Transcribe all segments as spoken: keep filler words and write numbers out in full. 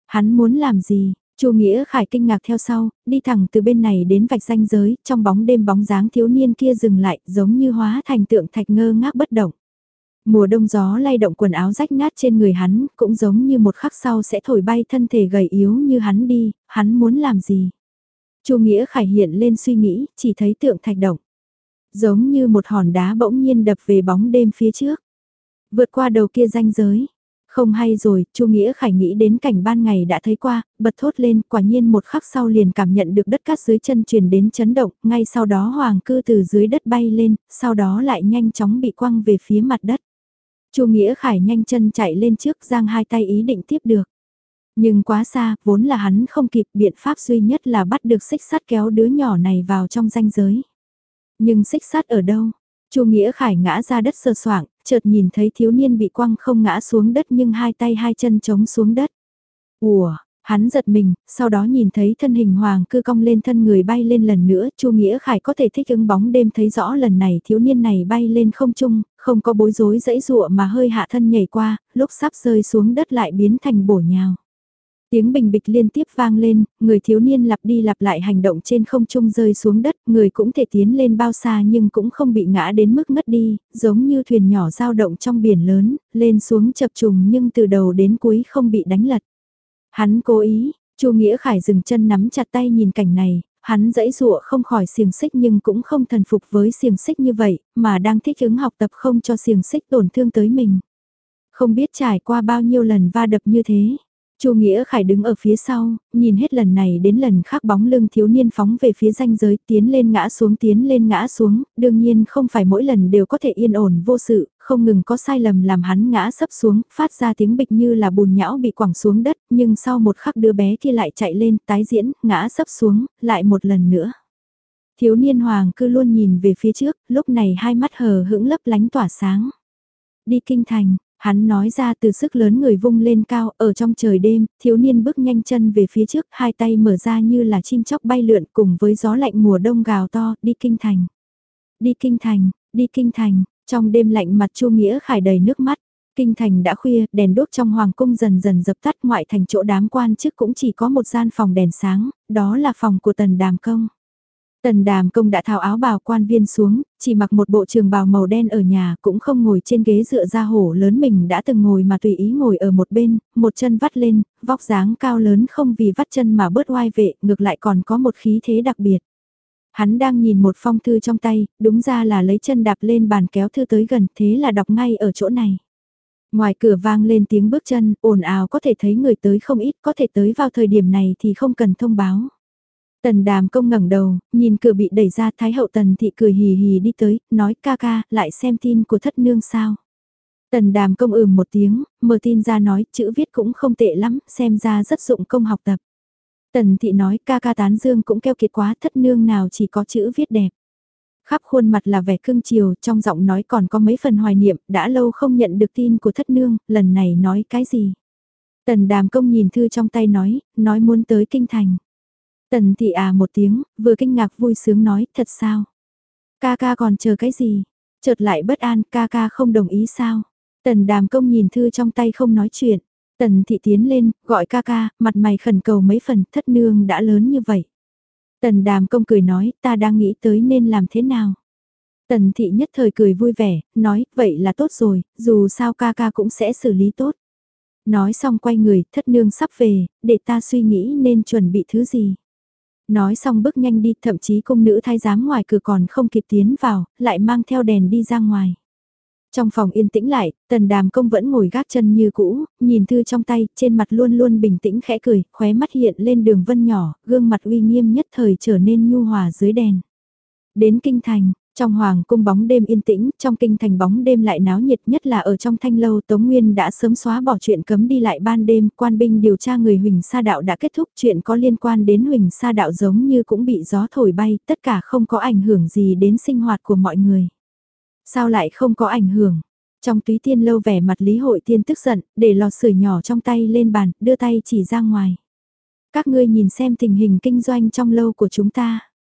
Hắn muốn làm gì? Chu Nghĩa Khải kinh ngạc theo sau, đi thẳng từ bên này đến vạch ranh giới, trong bóng đêm bóng dáng thiếu niên kia dừng lại, giống như hóa thành tượng thạch ngơ ngác bất động. Mùa đông gió lay động quần áo rách nát trên người hắn, cũng giống như một khắc sau sẽ thổi bay thân thể gầy yếu như hắn đi, hắn muốn làm gì? Chu Nghĩa Khải hiện lên suy nghĩ, chỉ thấy tượng thạch động. Giống như một hòn đá bỗng nhiên đập về bóng đêm phía trước. Vượt qua đầu kia ranh giới. Không hay rồi, Chu Nghĩa Khải nghĩ đến cảnh ban ngày đã thấy qua, bật thốt lên, quả nhiên một khắc sau liền cảm nhận được đất cát dưới chân truyền đến chấn động, ngay sau đó hoàng cư từ dưới đất bay lên, sau đó lại nhanh chóng bị quăng về phía mặt đất. Chu Nghĩa Khải nhanh chân chạy lên trước, giang hai tay ý định tiếp được. Nhưng quá xa, vốn là hắn không kịp, biện pháp duy nhất là bắt được xích sắt kéo đứa nhỏ này vào trong ranh giới. Nhưng xích sắt ở đâu? Chu Nghĩa Khải ngã ra đất sờ soạng, chợt nhìn thấy thiếu niên bị quăng không ngã xuống đất nhưng hai tay hai chân chống xuống đất. Ủa, hắn giật mình, sau đó nhìn thấy thân hình hoàng cư cong lên thân người bay lên lần nữa, Chu Nghĩa Khải có thể thích ứng bóng đêm thấy rõ lần này thiếu niên này bay lên không trung, không có bối rối dãy dụa mà hơi hạ thân nhảy qua, lúc sắp rơi xuống đất lại biến thành bổ nhào. Tiếng bình bịch liên tiếp vang lên, người thiếu niên lặp đi lặp lại hành động trên không trung rơi xuống đất, người cũng thể tiến lên bao xa nhưng cũng không bị ngã đến mức ngất đi, giống như thuyền nhỏ dao động trong biển lớn, lên xuống chập trùng nhưng từ đầu đến cuối không bị đánh lật. Hắn cố ý, Chu Nghĩa Khải dừng chân nắm chặt tay nhìn cảnh này, hắn dãy dụa không khỏi xiềng xích nhưng cũng không thần phục với xiềng xích như vậy, mà đang thích ứng học tập không cho xiềng xích tổn thương tới mình. Không biết trải qua bao nhiêu lần va đập như thế. Chu Nghĩa Khải đứng ở phía sau, nhìn hết lần này đến lần khác bóng lưng thiếu niên phóng về phía ranh giới, tiến lên ngã xuống tiến lên ngã xuống, đương nhiên không phải mỗi lần đều có thể yên ổn vô sự, không ngừng có sai lầm làm hắn ngã sấp xuống, phát ra tiếng bịch như là bùn nhão bị quẳng xuống đất, nhưng sau một khắc đứa bé kia lại chạy lên, tái diễn, ngã sấp xuống, lại một lần nữa. Thiếu niên hoàng cứ luôn nhìn về phía trước, lúc này hai mắt hờ hững lấp lánh tỏa sáng. Đi kinh thành. Hắn nói ra từ sức lớn người vung lên cao, ở trong trời đêm, thiếu niên bước nhanh chân về phía trước, hai tay mở ra như là chim chóc bay lượn cùng với gió lạnh mùa đông gào to, đi kinh thành. Đi kinh thành, đi kinh thành, trong đêm lạnh mặt Chu Nghĩa Khải đầy nước mắt. Kinh thành đã khuya, đèn đốt trong hoàng cung dần dần dập tắt, ngoại thành chỗ đám quan chức cũng chỉ có một gian phòng đèn sáng, đó là phòng của Tần Đàm Công. Tần Đàm Công đã tháo áo bào quan viên xuống, chỉ mặc một bộ trường bào màu đen ở nhà, cũng không ngồi trên ghế dựa da hổ lớn mình đã từng ngồi mà tùy ý ngồi ở một bên, một chân vắt lên, vóc dáng cao lớn không vì vắt chân mà bớt oai vệ, ngược lại còn có một khí thế đặc biệt. Hắn đang nhìn một phong thư trong tay, đúng ra là lấy chân đạp lên bàn kéo thư tới gần, thế là đọc ngay ở chỗ này. Ngoài cửa vang lên tiếng bước chân, ồn ào có thể thấy người tới không ít, có thể tới vào thời điểm này thì không cần thông báo. Tần Đàm Công ngẩng đầu, nhìn cửa bị đẩy ra, Thái hậu Tần Thị cười hì hì đi tới, nói ca ca, lại xem tin của thất nương sao. Tần Đàm Công ừm một tiếng, mở tin ra nói, chữ viết cũng không tệ lắm, xem ra rất dụng công học tập. Tần Thị nói, ca ca tán dương cũng keo kiệt quá, thất nương nào chỉ có chữ viết đẹp. Khắp khuôn mặt là vẻ cưng chiều, trong giọng nói còn có mấy phần hoài niệm, đã lâu không nhận được tin của thất nương, lần này nói cái gì. Tần Đàm Công nhìn thư trong tay nói, nói muốn tới kinh thành. Tần Thị à một tiếng, vừa kinh ngạc vui sướng nói, thật sao? Ca ca còn chờ cái gì? Chợt lại bất an, ca ca không đồng ý sao? Tần Đàm Công nhìn thư trong tay không nói chuyện. Tần Thị tiến lên, gọi ca ca, mặt mày khẩn cầu mấy phần, thất nương đã lớn như vậy. Tần Đàm Công cười nói, ta đang nghĩ tới nên làm thế nào? Tần Thị nhất thời cười vui vẻ, nói, vậy là tốt rồi, dù sao ca ca cũng sẽ xử lý tốt. Nói xong quay người, thất nương sắp về, để ta suy nghĩ nên chuẩn bị thứ gì. Nói xong bước nhanh đi, thậm chí cung nữ thái giám ngoài cửa còn không kịp tiến vào, lại mang theo đèn đi ra ngoài. Trong phòng yên tĩnh lại, Tần Đàm Công vẫn ngồi gác chân như cũ, nhìn thư trong tay, trên mặt luôn luôn bình tĩnh khẽ cười, khóe mắt hiện lên đường vân nhỏ, gương mặt uy nghiêm nhất thời trở nên nhu hòa dưới đèn. Đến kinh thành, trong hoàng cung bóng đêm yên tĩnh, trong kinh thành bóng đêm lại náo nhiệt, nhất là ở trong thanh lâu Tống Nguyên đã sớm xóa bỏ chuyện cấm đi lại ban đêm, quan binh điều tra người Huỳnh Sa Đạo đã kết thúc, chuyện có liên quan đến Huỳnh Sa Đạo giống như cũng bị gió thổi bay, tất cả không có ảnh hưởng gì đến sinh hoạt của mọi người. Sao lại không có ảnh hưởng? Trong túy tiên lâu vẻ mặt Lý Hội Tiên tức giận, để lò sưởi nhỏ trong tay lên bàn, đưa tay chỉ ra ngoài. Các ngươi nhìn xem tình hình kinh doanh trong lâu của chúng ta.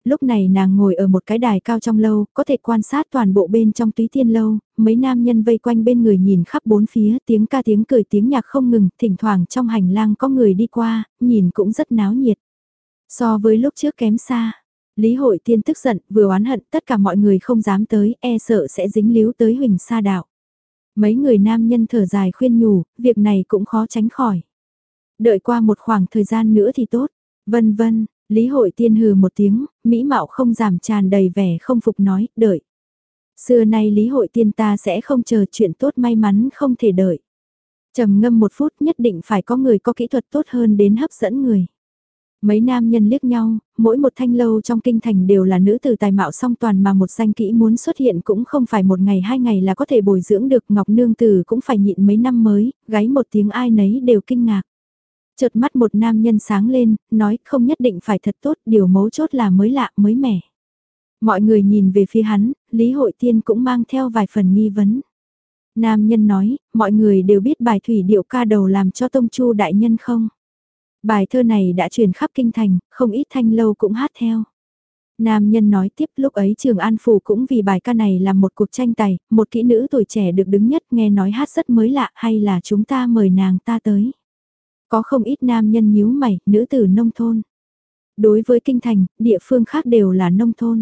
Lúc này nàng ngồi ở một cái đài cao trong lâu, có thể quan sát toàn bộ bên trong Túy Tiên lâu, mấy nam nhân vây quanh bên người nhìn khắp bốn phía, tiếng ca tiếng cười tiếng nhạc không ngừng, thỉnh thoảng trong hành lang có người đi qua, nhìn cũng rất náo nhiệt. So với lúc trước kém xa, Lý Hội Tiên tức giận, vừa oán hận tất cả mọi người không dám tới, e sợ sẽ dính líu tới Huỳnh Sa đạo. Mấy người nam nhân thở dài khuyên nhủ, việc này cũng khó tránh khỏi. Đợi qua một khoảng thời gian nữa thì tốt, vân vân. Lý Hội Tiên hừ một tiếng, mỹ mạo không giảm tràn đầy vẻ không phục nói, đợi. Xưa nay Lý Hội Tiên ta sẽ không chờ chuyện tốt may mắn không thể đợi. Trầm ngâm một phút nhất định phải có người có kỹ thuật tốt hơn đến hấp dẫn người. Mấy nam nhân liếc nhau, mỗi một thanh lâu trong kinh thành đều là nữ tử tài mạo song toàn mà một danh kỹ muốn xuất hiện cũng không phải một ngày hai ngày là có thể bồi dưỡng được, Ngọc Nương Tử cũng phải nhịn mấy năm mới, gáy một tiếng ai nấy đều kinh ngạc. Chợt mắt một nam nhân sáng lên, nói không nhất định phải thật tốt, điều mấu chốt là mới lạ, mới mẻ. Mọi người nhìn về phía hắn, Lý Hội Tiên cũng mang theo vài phần nghi vấn. Nam nhân nói, mọi người đều biết bài thủy điệu ca đầu làm cho Tông Chu đại nhân không? Bài thơ này đã truyền khắp kinh thành, không ít thanh lâu cũng hát theo. Nam nhân nói tiếp lúc ấy Trường An Phủ cũng vì bài ca này làm một cuộc tranh tài, một kỹ nữ tuổi trẻ được đứng nhất nghe nói hát rất mới lạ hay là chúng ta mời nàng ta tới. Có không ít nam nhân nhíu mày, nữ tử nông thôn. Đối với kinh thành, địa phương khác đều là nông thôn.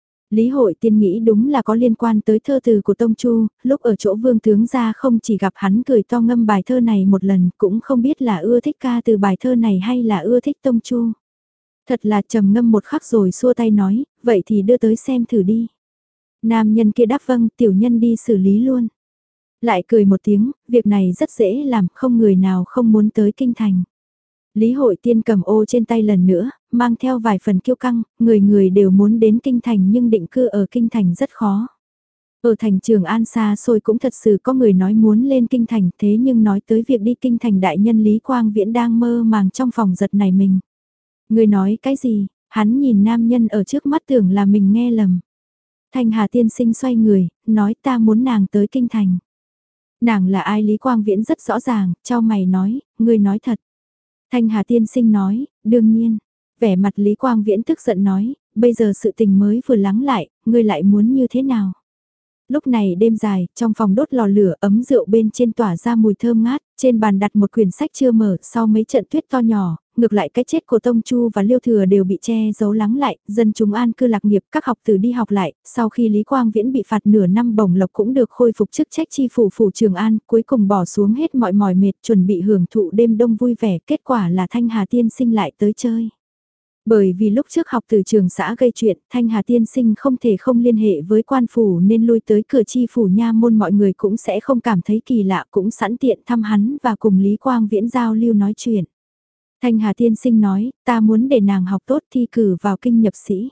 Lý Hội Tiên nghĩ đúng là có liên quan tới thơ từ của Tông Chu, lúc ở chỗ vương tướng gia không chỉ gặp hắn cười to ngâm bài thơ này một lần, cũng không biết là ưa thích ca từ bài thơ này hay là ưa thích Tông Chu. Thật là trầm ngâm một khắc rồi xua tay nói, vậy thì đưa tới xem thử đi. Nam nhân kia đáp vâng, tiểu nhân đi xử lý luôn. Lại cười một tiếng, việc này rất dễ làm, không người nào không muốn tới kinh thành. Lý Hội Tiên cầm ô trên tay lần nữa, mang theo vài phần kiêu căng, người người đều muốn đến kinh thành nhưng định cư ở kinh thành rất khó. Ở thành Trường An xa xôi cũng thật sự có người nói muốn lên kinh thành, thế nhưng nói tới việc đi kinh thành đại nhân Lý Quang Viễn đang mơ màng trong phòng giật này mình. Người nói cái gì, hắn nhìn nam nhân ở trước mắt tưởng là mình nghe lầm. Thanh Hà tiên sinh xoay người, nói ta muốn nàng tới kinh thành. Nàng là ai Lý Quang Viễn rất rõ ràng, cho mày nói, ngươi nói thật. Thanh Hà tiên sinh nói, đương nhiên. Vẻ mặt Lý Quang Viễn tức giận nói, bây giờ sự tình mới vừa lắng lại, ngươi lại muốn như thế nào? Lúc này đêm dài, trong phòng đốt lò lửa ấm rượu bên trên tỏa ra mùi thơm ngát, trên bàn đặt một quyển sách chưa mở sau mấy trận tuyết to nhỏ, ngược lại cái chết của Tông Chu và Liêu Thừa đều bị che giấu lắng lại, dân chúng an cư lạc nghiệp các học tử đi học lại, sau khi Lý Quang Viễn bị phạt nửa năm bổng lộc cũng được khôi phục chức trách chi phủ phủ Trường An, cuối cùng bỏ xuống hết mọi mỏi mệt chuẩn bị hưởng thụ đêm đông vui vẻ, kết quả là Thanh Hà tiên sinh lại tới chơi. Bởi vì lúc trước học từ trường xã gây chuyện, Thanh Hà tiên sinh không thể không liên hệ với quan phủ nên lui tới cửa chi phủ nha môn mọi người cũng sẽ không cảm thấy kỳ lạ cũng sẵn tiện thăm hắn và cùng Lý Quang Viễn giao lưu nói chuyện. Thanh Hà tiên sinh nói, ta muốn để nàng học tốt thi cử vào kinh nhập sĩ.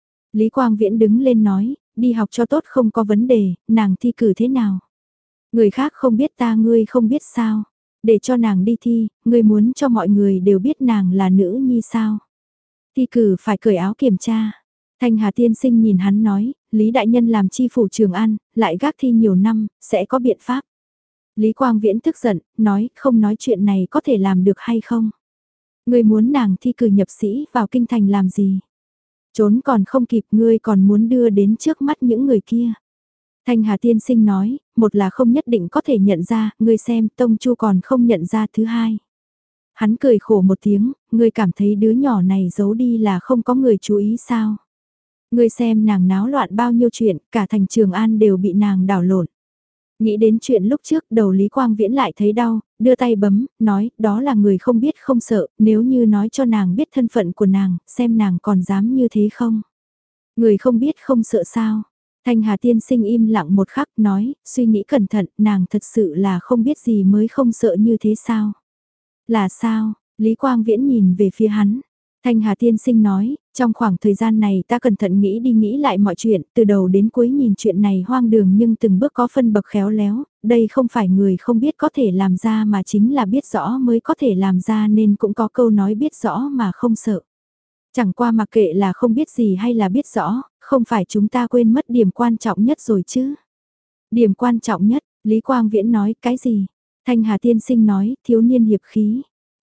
Lý Quang Viễn đứng lên nói, đi học cho tốt không có vấn đề, nàng thi cử thế nào? Người khác không biết ta ngươi không biết sao? Để cho nàng đi thi, ngươi muốn cho mọi người đều biết nàng là nữ nhi sao? Thi cử phải cởi áo kiểm tra. Thanh Hà tiên sinh nhìn hắn nói, Lý Đại Nhân làm chi phủ Trường An, lại gác thi nhiều năm, sẽ có biện pháp. Lý Quang Viễn tức giận, nói không nói chuyện này có thể làm được hay không. Ngươi muốn nàng thi cử nhập sĩ vào kinh thành làm gì? Trốn còn không kịp ngươi còn muốn đưa đến trước mắt những người kia. Thanh Hà tiên sinh nói, một là không nhất định có thể nhận ra, ngươi xem Tông Chu còn không nhận ra thứ hai. Hắn cười khổ một tiếng, ngươi cảm thấy đứa nhỏ này giấu đi là không có người chú ý sao? Ngươi xem nàng náo loạn bao nhiêu chuyện, cả thành Trường An đều bị nàng đảo lộn. Nghĩ đến chuyện lúc trước đầu Lý Quang Viễn lại thấy đau, đưa tay bấm, nói đó là người không biết không sợ, nếu như nói cho nàng biết thân phận của nàng, xem nàng còn dám như thế không? Người không biết không sợ sao? Thanh Hà tiên sinh im lặng một khắc nói, suy nghĩ cẩn thận, nàng thật sự là không biết gì mới không sợ như thế sao? Là sao? Lý Quang Viễn nhìn về phía hắn. Thanh Hà tiên sinh nói, trong khoảng thời gian này ta cẩn thận nghĩ đi nghĩ lại mọi chuyện, từ đầu đến cuối nhìn chuyện này hoang đường nhưng từng bước có phân bậc khéo léo, đây không phải người không biết có thể làm ra mà chính là biết rõ mới có thể làm ra nên cũng có câu nói biết rõ mà không sợ. Chẳng qua mặc kệ là không biết gì hay là biết rõ, không phải chúng ta quên mất điểm quan trọng nhất rồi chứ. Điểm quan trọng nhất, Lý Quang Viễn nói cái gì? Thanh Hà tiên sinh nói, thiếu niên hiệp khí.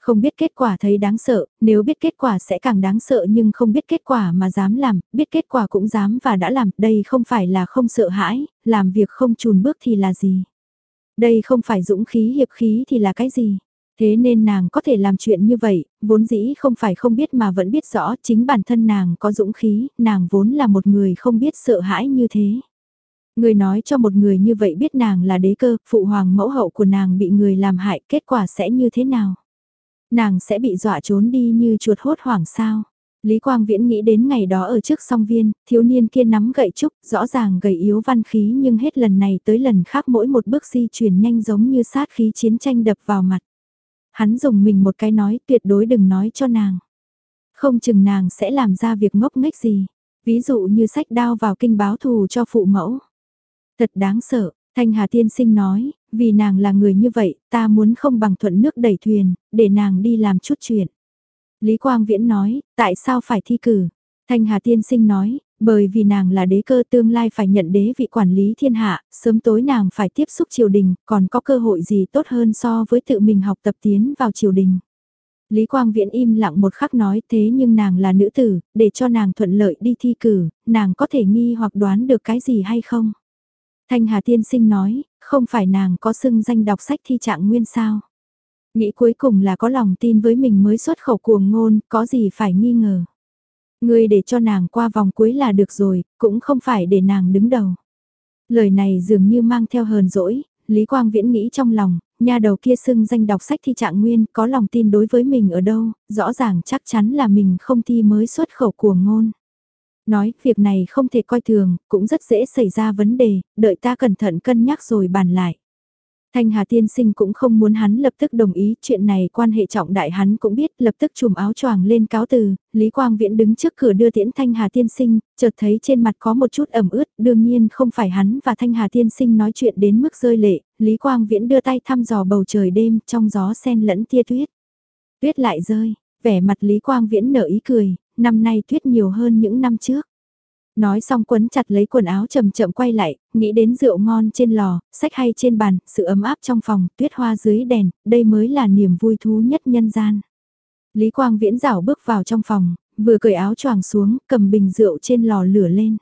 Không biết kết quả thấy đáng sợ, nếu biết kết quả sẽ càng đáng sợ nhưng không biết kết quả mà dám làm, biết kết quả cũng dám và đã làm, đây không phải là không sợ hãi, làm việc không chùn bước thì là gì. Đây không phải dũng khí hiệp khí thì là cái gì. Thế nên nàng có thể làm chuyện như vậy, vốn dĩ không phải không biết mà vẫn biết rõ chính bản thân nàng có dũng khí, nàng vốn là một người không biết sợ hãi như thế. Người nói cho một người như vậy biết nàng là đế cơ, phụ hoàng mẫu hậu của nàng bị người làm hại, kết quả sẽ như thế nào? Nàng sẽ bị dọa trốn đi như chuột hốt hoảng sao? Lý Quang Viễn nghĩ đến ngày đó ở trước song viên, thiếu niên kia nắm gậy trúc, rõ ràng gầy yếu văn khí nhưng hết lần này tới lần khác mỗi một bước di chuyển nhanh giống như sát khí chiến tranh đập vào mặt. Hắn dùng mình một cái nói tuyệt đối đừng nói cho nàng. Không chừng nàng sẽ làm ra việc ngốc nghếch gì, ví dụ như sách đao vào kinh báo thù cho phụ mẫu. Thật đáng sợ, Thanh Hà tiên sinh nói, vì nàng là người như vậy, ta muốn không bằng thuận nước đẩy thuyền, để nàng đi làm chút chuyện. Lý Quang Viễn nói, tại sao phải thi cử? Thanh Hà tiên sinh nói, bởi vì nàng là đế cơ tương lai phải nhận đế vị quản lý thiên hạ, sớm tối nàng phải tiếp xúc triều đình, còn có cơ hội gì tốt hơn so với tự mình học tập tiến vào triều đình. Lý Quang Viễn im lặng một khắc nói thế nhưng nàng là nữ tử, để cho nàng thuận lợi đi thi cử, nàng có thể nghi hoặc đoán được cái gì hay không? Thanh Hà tiên sinh nói, không phải nàng có xưng danh đọc sách thi trạng nguyên sao? Nghĩ cuối cùng là có lòng tin với mình mới xuất khẩu cuồng ngôn, có gì phải nghi ngờ. Ngươi để cho nàng qua vòng cuối là được rồi, cũng không phải để nàng đứng đầu. Lời này dường như mang theo hờn dỗi, Lý Quang Viễn nghĩ trong lòng, nhà đầu kia xưng danh đọc sách thi trạng nguyên, có lòng tin đối với mình ở đâu, rõ ràng chắc chắn là mình không thi mới xuất khẩu cuồng ngôn. Nói, việc này không thể coi thường, cũng rất dễ xảy ra vấn đề, đợi ta cẩn thận cân nhắc rồi bàn lại. Thanh Hà tiên sinh cũng không muốn hắn lập tức đồng ý, chuyện này quan hệ trọng đại hắn cũng biết, lập tức trùm áo choàng lên cáo từ, Lý Quang Viễn đứng trước cửa đưa tiễn Thanh Hà tiên sinh, chợt thấy trên mặt có một chút ẩm ướt, đương nhiên không phải hắn và Thanh Hà tiên sinh nói chuyện đến mức rơi lệ, Lý Quang Viễn đưa tay thăm dò bầu trời đêm, trong gió sen lẫn tia tuyết. Tuyết lại rơi, vẻ mặt Lý Quang Viễn nở ý cười, năm nay tuyết nhiều hơn những năm trước. Nói xong quấn chặt lấy quần áo chậm chậm quay lại, nghĩ đến rượu ngon trên lò, sách hay trên bàn, sự ấm áp trong phòng, tuyết hoa dưới đèn, đây mới là niềm vui thú nhất nhân gian. Lý Quang Viễn rảo bước vào trong phòng, vừa cởi áo choàng xuống, cầm bình rượu trên lò lửa lên.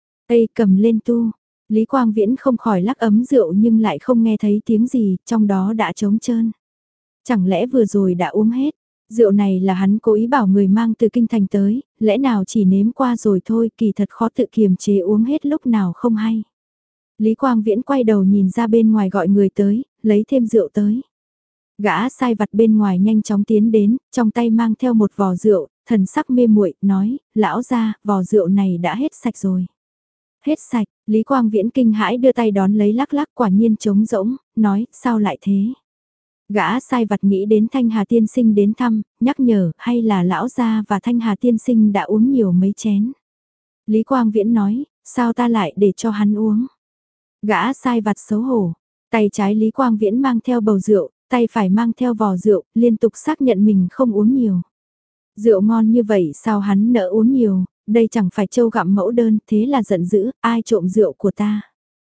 Ê cầm lên tu, Lý Quang Viễn không khỏi lắc ấm rượu nhưng lại không nghe thấy tiếng gì, trong đó đã trống trơn. Chẳng lẽ vừa rồi đã uống hết? Rượu này là hắn cố ý bảo người mang từ kinh thành tới, lẽ nào chỉ nếm qua rồi thôi, kỳ thật khó tự kiềm chế uống hết lúc nào không hay. Lý Quang Viễn quay đầu nhìn ra bên ngoài gọi người tới, lấy thêm rượu tới. Gã sai vặt bên ngoài nhanh chóng tiến đến, trong tay mang theo một vò rượu, thần sắc mê muội nói, lão gia, vò rượu này đã hết sạch rồi. Hết sạch, Lý Quang Viễn kinh hãi đưa tay đón lấy lắc lắc quả nhiên trống rỗng, nói, sao lại thế? Gã sai vặt nghĩ đến Thanh Hà tiên sinh đến thăm, nhắc nhở, hay là lão gia và Thanh Hà tiên sinh đã uống nhiều mấy chén. Lý Quang Viễn nói, sao ta lại để cho hắn uống? Gã sai vặt xấu hổ, tay trái Lý Quang Viễn mang theo bầu rượu, tay phải mang theo vò rượu, liên tục xác nhận mình không uống nhiều. Rượu ngon như vậy sao hắn nỡ uống nhiều, đây chẳng phải trâu gặm mẫu đơn, thế là giận dữ, ai trộm rượu của ta.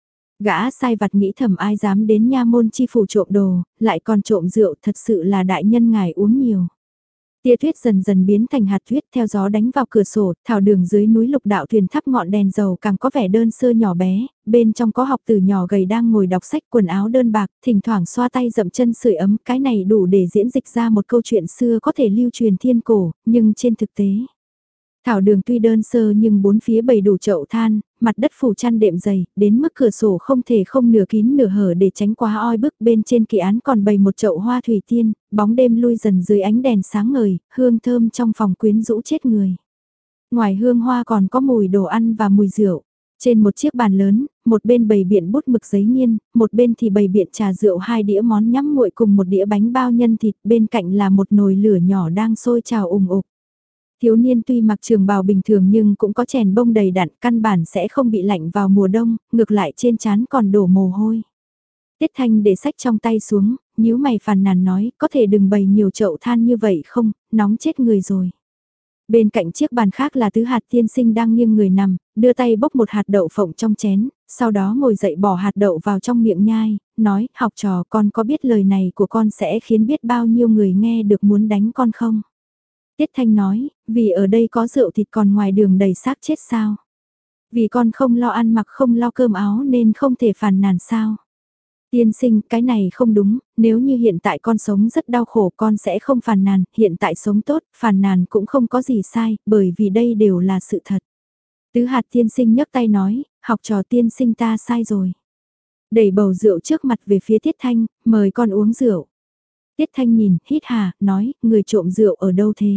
Gã sai vặt nghĩ thầm ai dám đến nha môn chi phủ trộm đồ, lại còn trộm rượu, thật sự là đại nhân ngài uống nhiều. Tia tuyết dần dần biến thành hạt tuyết theo gió đánh vào cửa sổ, thảo đường dưới núi lục đạo thuyền thắp ngọn đèn dầu càng có vẻ đơn sơ nhỏ bé, bên trong có học tử nhỏ gầy đang ngồi đọc sách quần áo đơn bạc, thỉnh thoảng xoa tay dậm chân sưởi ấm, cái này đủ để diễn dịch ra một câu chuyện xưa có thể lưu truyền thiên cổ, nhưng trên thực tế. Thảo đường tuy đơn sơ nhưng bốn phía bày đủ chậu than, mặt đất phủ chăn đệm dày, đến mức cửa sổ không thể không nửa kín nửa hở để tránh quá oi bức, bên trên kỳ án còn bày một chậu hoa thủy tiên, bóng đêm lui dần dưới ánh đèn sáng ngời, hương thơm trong phòng quyến rũ chết người. Ngoài hương hoa còn có mùi đồ ăn và mùi rượu. Trên một chiếc bàn lớn, một bên bày biện bút mực giấy nghiên, một bên thì bày biện trà rượu hai đĩa món nhắm nguội cùng một đĩa bánh bao nhân thịt, bên cạnh là một nồi lửa nhỏ đang sôi trào ùng ục. Thiếu niên tuy mặc trường bào bình thường nhưng cũng có chèn bông đầy đặn, căn bản sẽ không bị lạnh vào mùa đông, ngược lại trên trán còn đổ mồ hôi. Tiết Thanh để sách trong tay xuống, nhíu mày phàn nàn nói, có thể đừng bày nhiều chậu than như vậy không, nóng chết người rồi. Bên cạnh chiếc bàn khác là Tứ Hạt tiên sinh đang nghiêng người nằm, đưa tay bốc một hạt đậu phộng trong chén, sau đó ngồi dậy bỏ hạt đậu vào trong miệng nhai, nói, học trò con có biết lời này của con sẽ khiến biết bao nhiêu người nghe được muốn đánh con không? Tiết Thanh nói, vì ở đây có rượu thịt còn ngoài đường đầy xác chết sao? Vì con không lo ăn mặc không lo cơm áo nên không thể phàn nàn sao? Tiên sinh, cái này không đúng, nếu như hiện tại con sống rất đau khổ con sẽ không phàn nàn, hiện tại sống tốt, phàn nàn cũng không có gì sai, bởi vì đây đều là sự thật. Tứ hạt tiên sinh nhấc tay nói, học trò tiên sinh ta sai rồi. Đẩy bầu rượu trước mặt về phía Tiết Thanh, mời con uống rượu. Tiết Thanh nhìn, hít hà, nói, người trộm rượu ở đâu thế?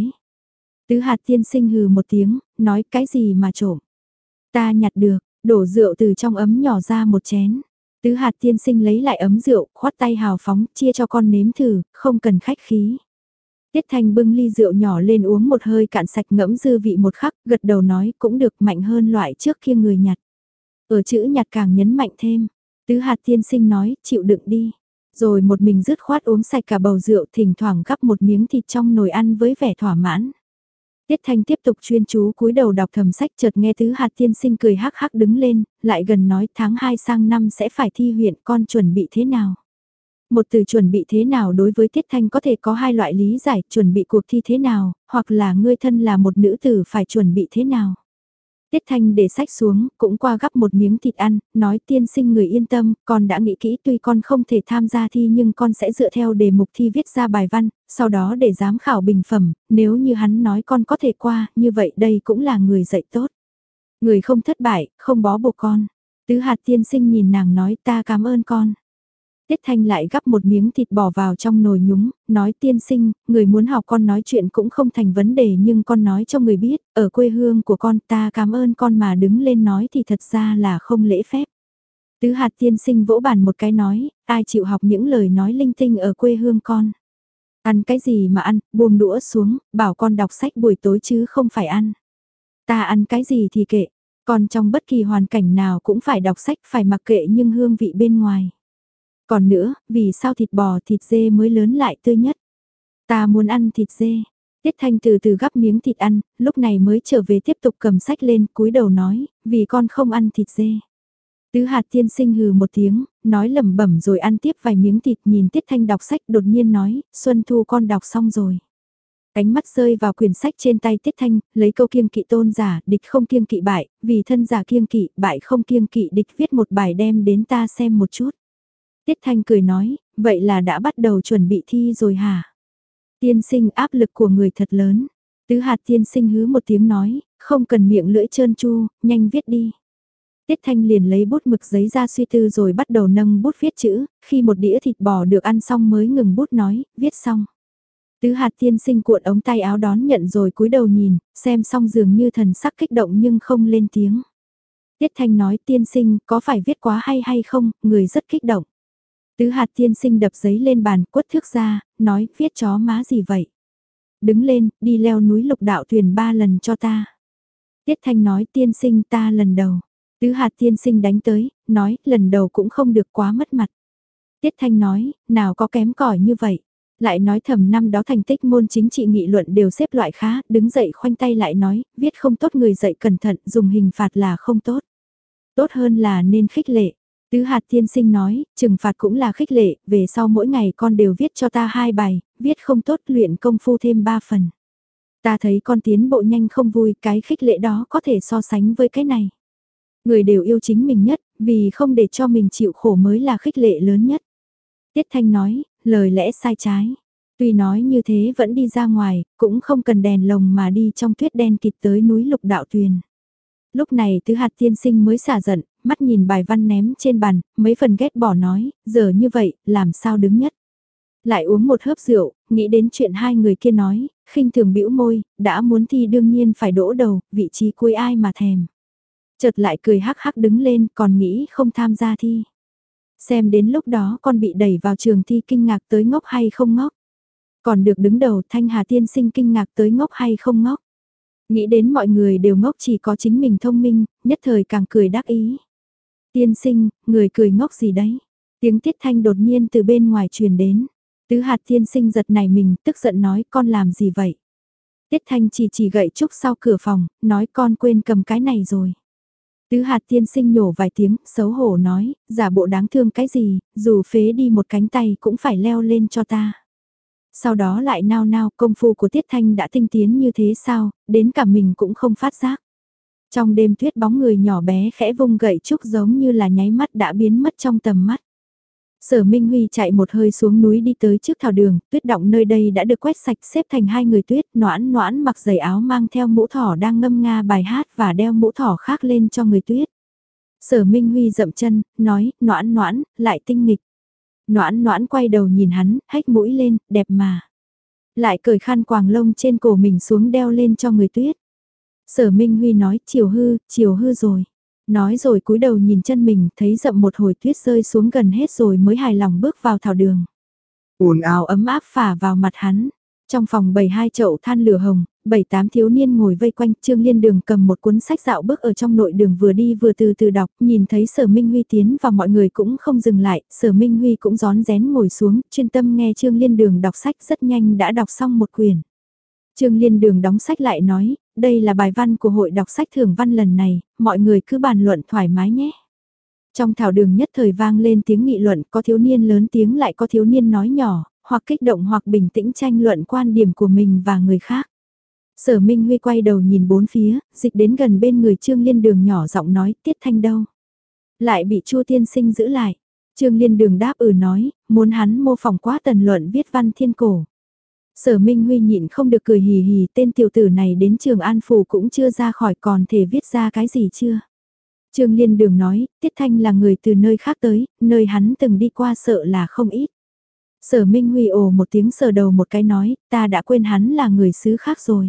Tứ hạt tiên sinh hừ một tiếng, nói cái gì mà trộm? Ta nhặt được, đổ rượu từ trong ấm nhỏ ra một chén. Tứ hạt tiên sinh lấy lại ấm rượu, khoát tay hào phóng, chia cho con nếm thử, không cần khách khí. Tiết Thanh bưng ly rượu nhỏ lên uống một hơi cạn sạch ngẫm dư vị một khắc, gật đầu nói cũng được mạnh hơn loại trước kia người nhặt. Ở chữ nhặt càng nhấn mạnh thêm. Tứ hạt tiên sinh nói, chịu đựng đi. Rồi một mình dứt khoát uống sạch cả bầu rượu, thỉnh thoảng gắp một miếng thịt trong nồi ăn với vẻ thỏa mãn. Tiết Thanh tiếp tục chuyên chú cúi đầu đọc thầm sách, chợt nghe tứ hạt tiên sinh cười hắc hắc đứng lên, lại gần nói tháng hai sang năm sẽ phải thi huyện, con chuẩn bị thế nào? Một từ chuẩn bị thế nào đối với Tiết Thanh có thể có hai loại lý giải, chuẩn bị cuộc thi thế nào, hoặc là ngươi thân là một nữ tử phải chuẩn bị thế nào. Tiết Thanh để sách xuống, cũng qua gắp một miếng thịt ăn, nói tiên sinh người yên tâm, con đã nghĩ kỹ tuy con không thể tham gia thi nhưng con sẽ dựa theo đề mục thi viết ra bài văn, sau đó để giám khảo bình phẩm, nếu như hắn nói con có thể qua, như vậy đây cũng là người dạy tốt. Người không thất bại, không bó buộc con. Tứ hạt tiên sinh nhìn nàng nói ta cảm ơn con. Tiết Thanh lại gắp một miếng thịt bỏ vào trong nồi nhúng, nói tiên sinh, người muốn học con nói chuyện cũng không thành vấn đề nhưng con nói cho người biết, ở quê hương của con ta cảm ơn con mà đứng lên nói thì thật ra là không lễ phép. Tứ hạt tiên sinh vỗ bàn một cái nói, ai chịu học những lời nói linh tinh ở quê hương con. Ăn cái gì mà ăn, buông đũa xuống, bảo con đọc sách buổi tối chứ không phải ăn. Ta ăn cái gì thì kệ, còn trong bất kỳ hoàn cảnh nào cũng phải đọc sách phải mặc kệ nhưng hương vị bên ngoài. Còn nữa, vì sao thịt bò thịt dê mới lớn lại tươi nhất? Ta muốn ăn thịt dê. Tiết Thanh từ từ gắp miếng thịt ăn, lúc này mới trở về tiếp tục cầm sách lên, cúi đầu nói, vì con không ăn thịt dê. Tứ hạt tiên sinh hừ một tiếng, nói lẩm bẩm rồi ăn tiếp vài miếng thịt nhìn Tiết Thanh đọc sách đột nhiên nói, Xuân Thu con đọc xong rồi. Ánh mắt rơi vào quyển sách trên tay Tiết Thanh, lấy câu kiêng kỵ tôn giả, địch không kiêng kỵ bại, vì thân giả kiêng kỵ, bại không kiêng kỵ địch viết một bài đem đến ta xem một chút. Tiết Thanh cười nói, vậy là đã bắt đầu chuẩn bị thi rồi hả? Tiên sinh áp lực của người thật lớn. Tứ hạt tiên sinh hứ một tiếng nói, không cần miệng lưỡi trơn chu, nhanh viết đi. Tiết Thanh liền lấy bút mực giấy ra suy tư rồi bắt đầu nâng bút viết chữ, khi một đĩa thịt bò được ăn xong mới ngừng bút nói, viết xong. Tứ hạt tiên sinh cuộn ống tay áo đón nhận rồi cúi đầu nhìn, xem xong dường như thần sắc kích động nhưng không lên tiếng. Tiết Thanh nói tiên sinh có phải viết quá hay hay không, người rất kích động. Tứ hạt tiên sinh đập giấy lên bàn quất thước ra, nói viết chó má gì vậy. Đứng lên, đi leo núi lục đạo thuyền ba lần cho ta. Tiết Thanh nói tiên sinh ta lần đầu. Tứ hạt tiên sinh đánh tới, nói lần đầu cũng không được quá mất mặt. Tiết Thanh nói, nào có kém cỏi như vậy. Lại nói thầm năm đó thành tích môn chính trị nghị luận đều xếp loại khá, đứng dậy khoanh tay lại nói, viết không tốt người dạy cẩn thận, dùng hình phạt là không tốt. Tốt hơn là nên khích lệ. Tứ hạt tiên sinh nói, trừng phạt cũng là khích lệ, về sau mỗi ngày con đều viết cho ta hai bài, viết không tốt luyện công phu thêm ba phần. Ta thấy con tiến bộ nhanh không vui, cái khích lệ đó có thể so sánh với cái này. Người đều yêu chính mình nhất, vì không để cho mình chịu khổ mới là khích lệ lớn nhất. Tiết Thanh nói, lời lẽ sai trái. Tuy nói như thế vẫn đi ra ngoài, cũng không cần đèn lồng mà đi trong tuyết đen kịt tới núi lục đạo tuyền. Lúc này tứ hạt tiên sinh mới xả giận, mắt nhìn bài văn ném trên bàn, mấy phần ghét bỏ nói, giờ như vậy, làm sao đứng nhất. Lại uống một hớp rượu, nghĩ đến chuyện hai người kia nói, khinh thường bĩu môi, đã muốn thi đương nhiên phải đỗ đầu, vị trí cuối ai mà thèm. Chợt lại cười hắc hắc đứng lên, còn nghĩ không tham gia thi. Xem đến lúc đó con bị đẩy vào trường thi kinh ngạc tới ngốc hay không ngốc. Còn được đứng đầu Thanh Hà tiên sinh kinh ngạc tới ngốc hay không ngốc. Nghĩ đến mọi người đều ngốc chỉ có chính mình thông minh, nhất thời càng cười đắc ý. Tiên sinh, người cười ngốc gì đấy? Tiếng Tiết Thanh đột nhiên từ bên ngoài truyền đến. Tứ hạt tiên sinh giật nảy mình, tức giận nói con làm gì vậy? Tiết Thanh chỉ chỉ gậy trúc sau cửa phòng, nói con quên cầm cái này rồi. Tứ hạt tiên sinh nhổ vài tiếng, xấu hổ nói, giả bộ đáng thương cái gì, dù phế đi một cánh tay cũng phải leo lên cho ta. Sau đó lại nao nao, công phu của Tiết Thanh đã tinh tiến như thế sao, đến cả mình cũng không phát giác. Trong đêm tuyết bóng người nhỏ bé khẽ vung gậy trúc giống như là nháy mắt đã biến mất trong tầm mắt. Sở Minh Huy chạy một hơi xuống núi đi tới trước thảo đường, tuyết động nơi đây đã được quét sạch xếp thành hai người tuyết, noãn noãn mặc giày áo mang theo mũ thỏ đang ngâm nga bài hát và đeo mũ thỏ khác lên cho người tuyết. Sở Minh Huy dậm chân, nói, noãn noãn, lại tinh nghịch. Noãn noãn quay đầu nhìn hắn, hách mũi lên, đẹp mà. Lại cởi khăn quàng lông trên cổ mình xuống đeo lên cho người tuyết. Sở Minh Huy nói, chiều hư, chiều hư rồi. Nói rồi cúi đầu nhìn chân mình, thấy rậm một hồi tuyết rơi xuống gần hết rồi mới hài lòng bước vào thảo đường. Ồn ào ấm áp phả vào mặt hắn. Trong phòng bày hai chậu than lửa hồng, bảy tám thiếu niên ngồi vây quanh, Trương Liên Đường cầm một cuốn sách dạo bước ở trong nội đường vừa đi vừa từ từ đọc, nhìn thấy Sở Minh Huy tiến và mọi người cũng không dừng lại, Sở Minh Huy cũng rón rén ngồi xuống, chuyên tâm nghe Trương Liên Đường đọc sách, rất nhanh đã đọc xong một quyển. Trương Liên Đường đóng sách lại nói, đây là bài văn của hội đọc sách thưởng văn lần này, mọi người cứ bàn luận thoải mái nhé. Trong thảo đường nhất thời vang lên tiếng nghị luận, có thiếu niên lớn tiếng lại có thiếu niên nói nhỏ, hoặc kích động hoặc bình tĩnh tranh luận quan điểm của mình và người khác. Sở Minh Huy quay đầu nhìn bốn phía, dịch đến gần bên người Trương Liên Đường nhỏ giọng nói, Tiết Thanh đâu? Lại bị Chu tiên sinh giữ lại. Trương Liên Đường đáp ừ nói, muốn hắn mô phỏng quá tần luận viết văn thiên cổ. Sở Minh Huy nhịn không được cười hì hì, tên tiểu tử này đến trường An Phủ cũng chưa ra khỏi, còn thể viết ra cái gì chưa? Trương Liên Đường nói, Tiết Thanh là người từ nơi khác tới, nơi hắn từng đi qua sợ là không ít. Sở Minh Huy ồ một tiếng sờ đầu một cái nói, ta đã quên hắn là người xứ khác rồi.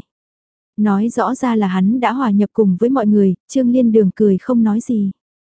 Nói rõ ra là hắn đã hòa nhập cùng với mọi người, Trương Liên Đường cười không nói gì.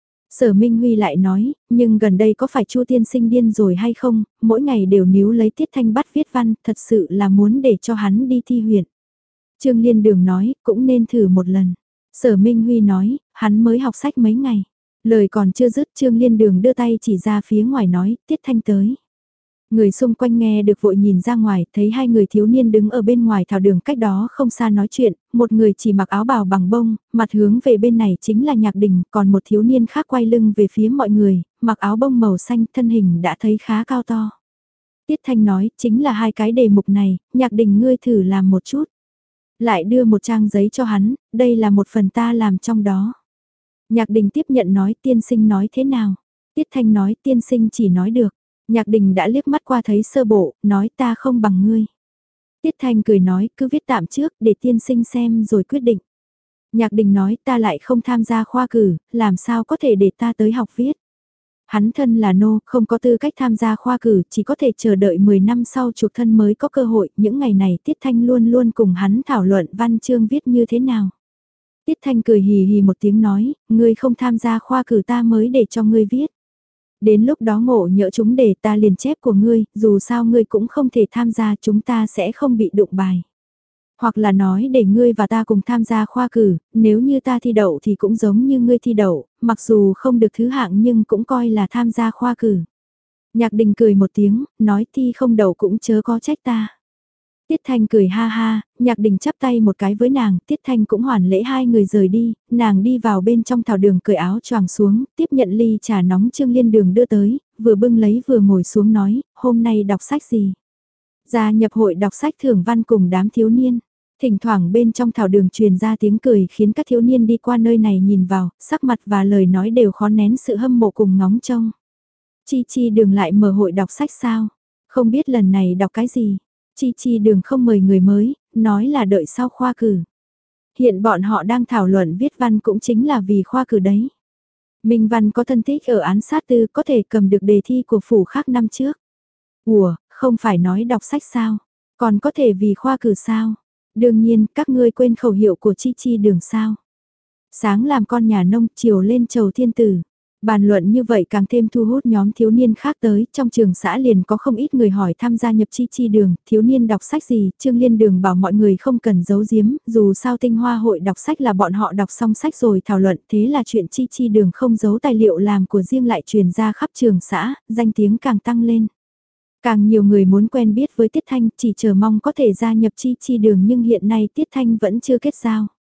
Sở Minh Huy lại nói, nhưng gần đây có phải Chu tiên sinh điên rồi hay không, mỗi ngày đều níu lấy Tiết Thanh bắt viết văn, thật sự là muốn để cho hắn đi thi huyện. Trương Liên Đường nói, cũng nên thử một lần. Sở Minh Huy nói, hắn mới học sách mấy ngày. Lời còn chưa dứt, Trương Liên Đường đưa tay chỉ ra phía ngoài nói, Tiết Thanh tới. Người xung quanh nghe được vội nhìn ra ngoài, thấy hai người thiếu niên đứng ở bên ngoài thảo đường cách đó không xa nói chuyện, một người chỉ mặc áo bào bằng bông, mặt hướng về bên này chính là Nhạc Đình, còn một thiếu niên khác quay lưng về phía mọi người, mặc áo bông màu xanh, thân hình đã thấy khá cao to. Tiết Thanh nói, chính là hai cái đề mục này, Nhạc Đình ngươi thử làm một chút. Lại đưa một trang giấy cho hắn, đây là một phần ta làm trong đó. Nhạc Đình tiếp nhận nói, tiên sinh nói thế nào? Tiết Thanh nói, tiên sinh chỉ nói được. Nhạc Đình đã liếc mắt qua thấy sơ bộ, nói ta không bằng ngươi. Tiết Thanh cười nói, cứ viết tạm trước, để tiên sinh xem rồi quyết định. Nhạc Đình nói, ta lại không tham gia khoa cử, làm sao có thể để ta tới học viết. Hắn thân là nô, không có tư cách tham gia khoa cử, chỉ có thể chờ đợi mười năm sau chuộc thân mới có cơ hội. Những ngày này Tiết Thanh luôn luôn cùng hắn thảo luận văn chương viết như thế nào. Tiết Thanh cười hì hì một tiếng nói, ngươi không tham gia khoa cử ta mới để cho ngươi viết. Đến lúc đó ngộ nhỡ chúng để ta liền chép của ngươi, dù sao ngươi cũng không thể tham gia, chúng ta sẽ không bị đụng bài. Hoặc là nói để ngươi và ta cùng tham gia khoa cử, nếu như ta thi đậu thì cũng giống như ngươi thi đậu, mặc dù không được thứ hạng nhưng cũng coi là tham gia khoa cử. Nhạc Đình cười một tiếng, nói thi không đậu cũng chớ có trách ta. Tiết Thanh cười ha ha, Nhạc Đình chắp tay một cái với nàng, Tiết Thanh cũng hoàn lễ hai người rời đi, nàng đi vào bên trong thảo đường cởi áo choàng xuống, tiếp nhận ly trà nóng Trương Liên Đường đưa tới, vừa bưng lấy vừa ngồi xuống nói, hôm nay đọc sách gì? Gia nhập hội đọc sách thưởng văn cùng đám thiếu niên. Thỉnh thoảng bên trong thảo đường truyền ra tiếng cười khiến các thiếu niên đi qua nơi này nhìn vào, sắc mặt và lời nói đều khó nén sự hâm mộ cùng ngóng trông. Chi Chi Đường lại mở hội đọc sách sao? Không biết lần này đọc cái gì? Chi Chi Đường không mời người mới, nói là đợi sau khoa cử. Hiện bọn họ đang thảo luận viết văn cũng chính là vì khoa cử đấy. Minh Văn có thân thích ở án sát tư có thể cầm được đề thi của phủ khác năm trước. Ủa, không phải nói đọc sách sao? Còn có thể vì khoa cử sao? Đương nhiên, các ngươi quên khẩu hiệu của Chi Chi Đường sao? Sáng làm con nhà nông, chiều lên chầu thiên tử. Bàn luận như vậy càng thêm thu hút nhóm thiếu niên khác tới, trong trường xã liền có không ít người hỏi tham gia nhập Chi Chi Đường, thiếu niên đọc sách gì, Trương Liên Đường bảo mọi người không cần giấu giếm, dù sao tinh hoa hội đọc sách là bọn họ đọc xong sách rồi thảo luận, thế là chuyện Chi Chi Đường không giấu tài liệu làm của riêng lại truyền ra khắp trường xã, danh tiếng càng tăng lên. Càng nhiều người muốn quen biết với Tiết Thanh, chỉ chờ mong có thể gia nhập Chi Chi Đường nhưng hiện nay Tiết Thanh vẫn chưa kết giao.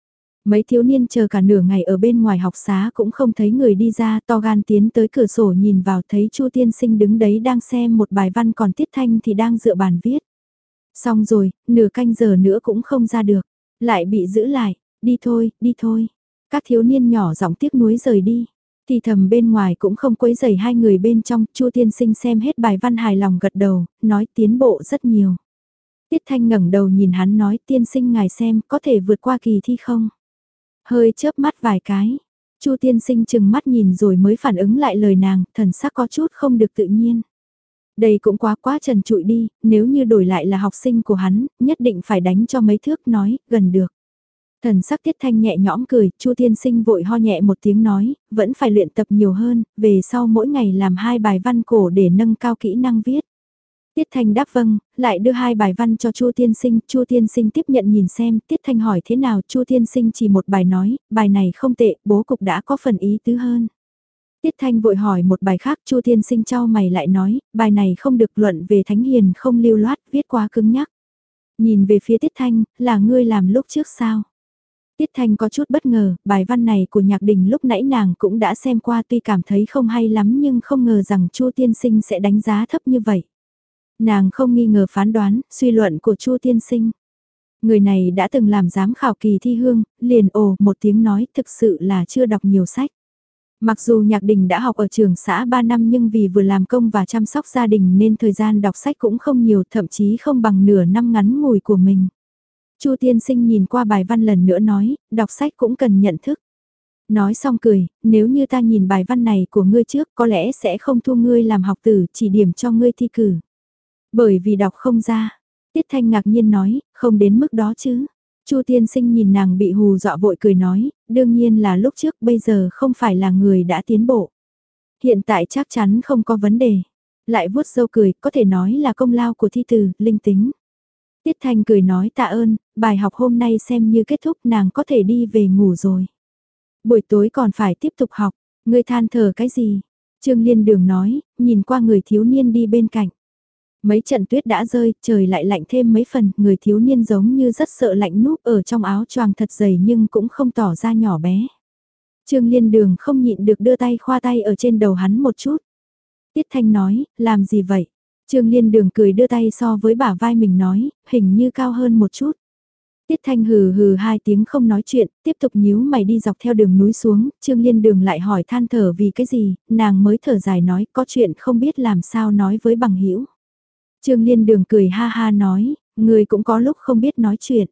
Mấy thiếu niên chờ cả nửa ngày ở bên ngoài học xá cũng không thấy người đi ra, to gan tiến tới cửa sổ nhìn vào thấy Chu tiên sinh đứng đấy đang xem một bài văn, còn Tiết Thanh thì đang dựa bàn viết. Xong rồi, nửa canh giờ nữa cũng không ra được, lại bị giữ lại, đi thôi, đi thôi. Các thiếu niên nhỏ giọng tiếc nuối rời đi. Thì thầm bên ngoài cũng không quấy rầy hai người bên trong, Chu tiên sinh xem hết bài văn hài lòng gật đầu, nói tiến bộ rất nhiều. Tiết Thanh ngẩng đầu nhìn hắn nói tiên sinh ngài xem có thể vượt qua kỳ thi không? Hơi chớp mắt vài cái, Chu tiên sinh chừng mắt nhìn rồi mới phản ứng lại lời nàng, thần sắc có chút không được tự nhiên. Đây cũng quá quá trần trụi đi, nếu như đổi lại là học sinh của hắn, nhất định phải đánh cho mấy thước nói, gần được. Thần sắc Tiết Thanh nhẹ nhõm cười, Chu tiên sinh vội ho nhẹ một tiếng nói, vẫn phải luyện tập nhiều hơn, về sau mỗi ngày làm hai bài văn cổ để nâng cao kỹ năng viết. Tiết Thanh đáp vâng, lại đưa hai bài văn cho Chu tiên sinh, Chu tiên sinh tiếp nhận nhìn xem, Tiết Thanh hỏi thế nào, Chu tiên sinh chỉ một bài nói, bài này không tệ, bố cục đã có phần ý tứ hơn. Tiết Thanh vội hỏi một bài khác, Chu tiên sinh trao mày lại nói, bài này không được, luận về thánh hiền không lưu loát, viết quá cứng nhắc. Nhìn về phía Tiết Thanh, là ngươi làm lúc trước sao? Tiết Thanh có chút bất ngờ, bài văn này của Nhạc Đình lúc nãy nàng cũng đã xem qua, tuy cảm thấy không hay lắm nhưng không ngờ rằng Chu tiên sinh sẽ đánh giá thấp như vậy. Nàng không nghi ngờ phán đoán, suy luận của Chu tiên sinh. Người này đã từng làm giám khảo kỳ thi hương, liền ồ một tiếng nói thực sự là chưa đọc nhiều sách. Mặc dù Nhạc Đình đã học ở trường xã ba năm nhưng vì vừa làm công và chăm sóc gia đình nên thời gian đọc sách cũng không nhiều, thậm chí không bằng nửa năm ngắn ngủi của mình. Chu tiên sinh nhìn qua bài văn lần nữa nói, đọc sách cũng cần nhận thức. Nói xong cười, nếu như ta nhìn bài văn này của ngươi trước có lẽ sẽ không thu ngươi làm học tử, chỉ điểm cho ngươi thi cử. Bởi vì đọc không ra. Tiết Thanh ngạc nhiên nói, không đến mức đó chứ. Chu tiên sinh nhìn nàng bị hù dọa vội cười nói, đương nhiên là lúc trước, bây giờ không phải là người đã tiến bộ. Hiện tại chắc chắn không có vấn đề. Lại vuốt râu cười, có thể nói là công lao của thi từ, linh tính. Tiết Thanh cười nói tạ ơn, bài học hôm nay xem như kết thúc, nàng có thể đi về ngủ rồi. Buổi tối còn phải tiếp tục học, ngươi than thở cái gì? Trương Liên Đường nói, nhìn qua người thiếu niên đi bên cạnh. Mấy trận tuyết đã rơi, trời lại lạnh thêm mấy phần, người thiếu niên giống như rất sợ lạnh núp ở trong áo choàng thật dày nhưng cũng không tỏ ra nhỏ bé. Trương Liên Đường không nhịn được đưa tay khoa tay ở trên đầu hắn một chút. Tiết Thanh nói, làm gì vậy? Trương Liên Đường cười đưa tay so với bả vai mình nói, hình như cao hơn một chút. Tiết Thanh hừ hừ hai tiếng không nói chuyện, tiếp tục nhíu mày đi dọc theo đường núi xuống, Trương Liên Đường lại hỏi than thở vì cái gì, nàng mới thở dài nói, có chuyện không biết làm sao nói với bằng hữu. Trương Liên Đường cười ha ha nói, người cũng có lúc không biết nói chuyện.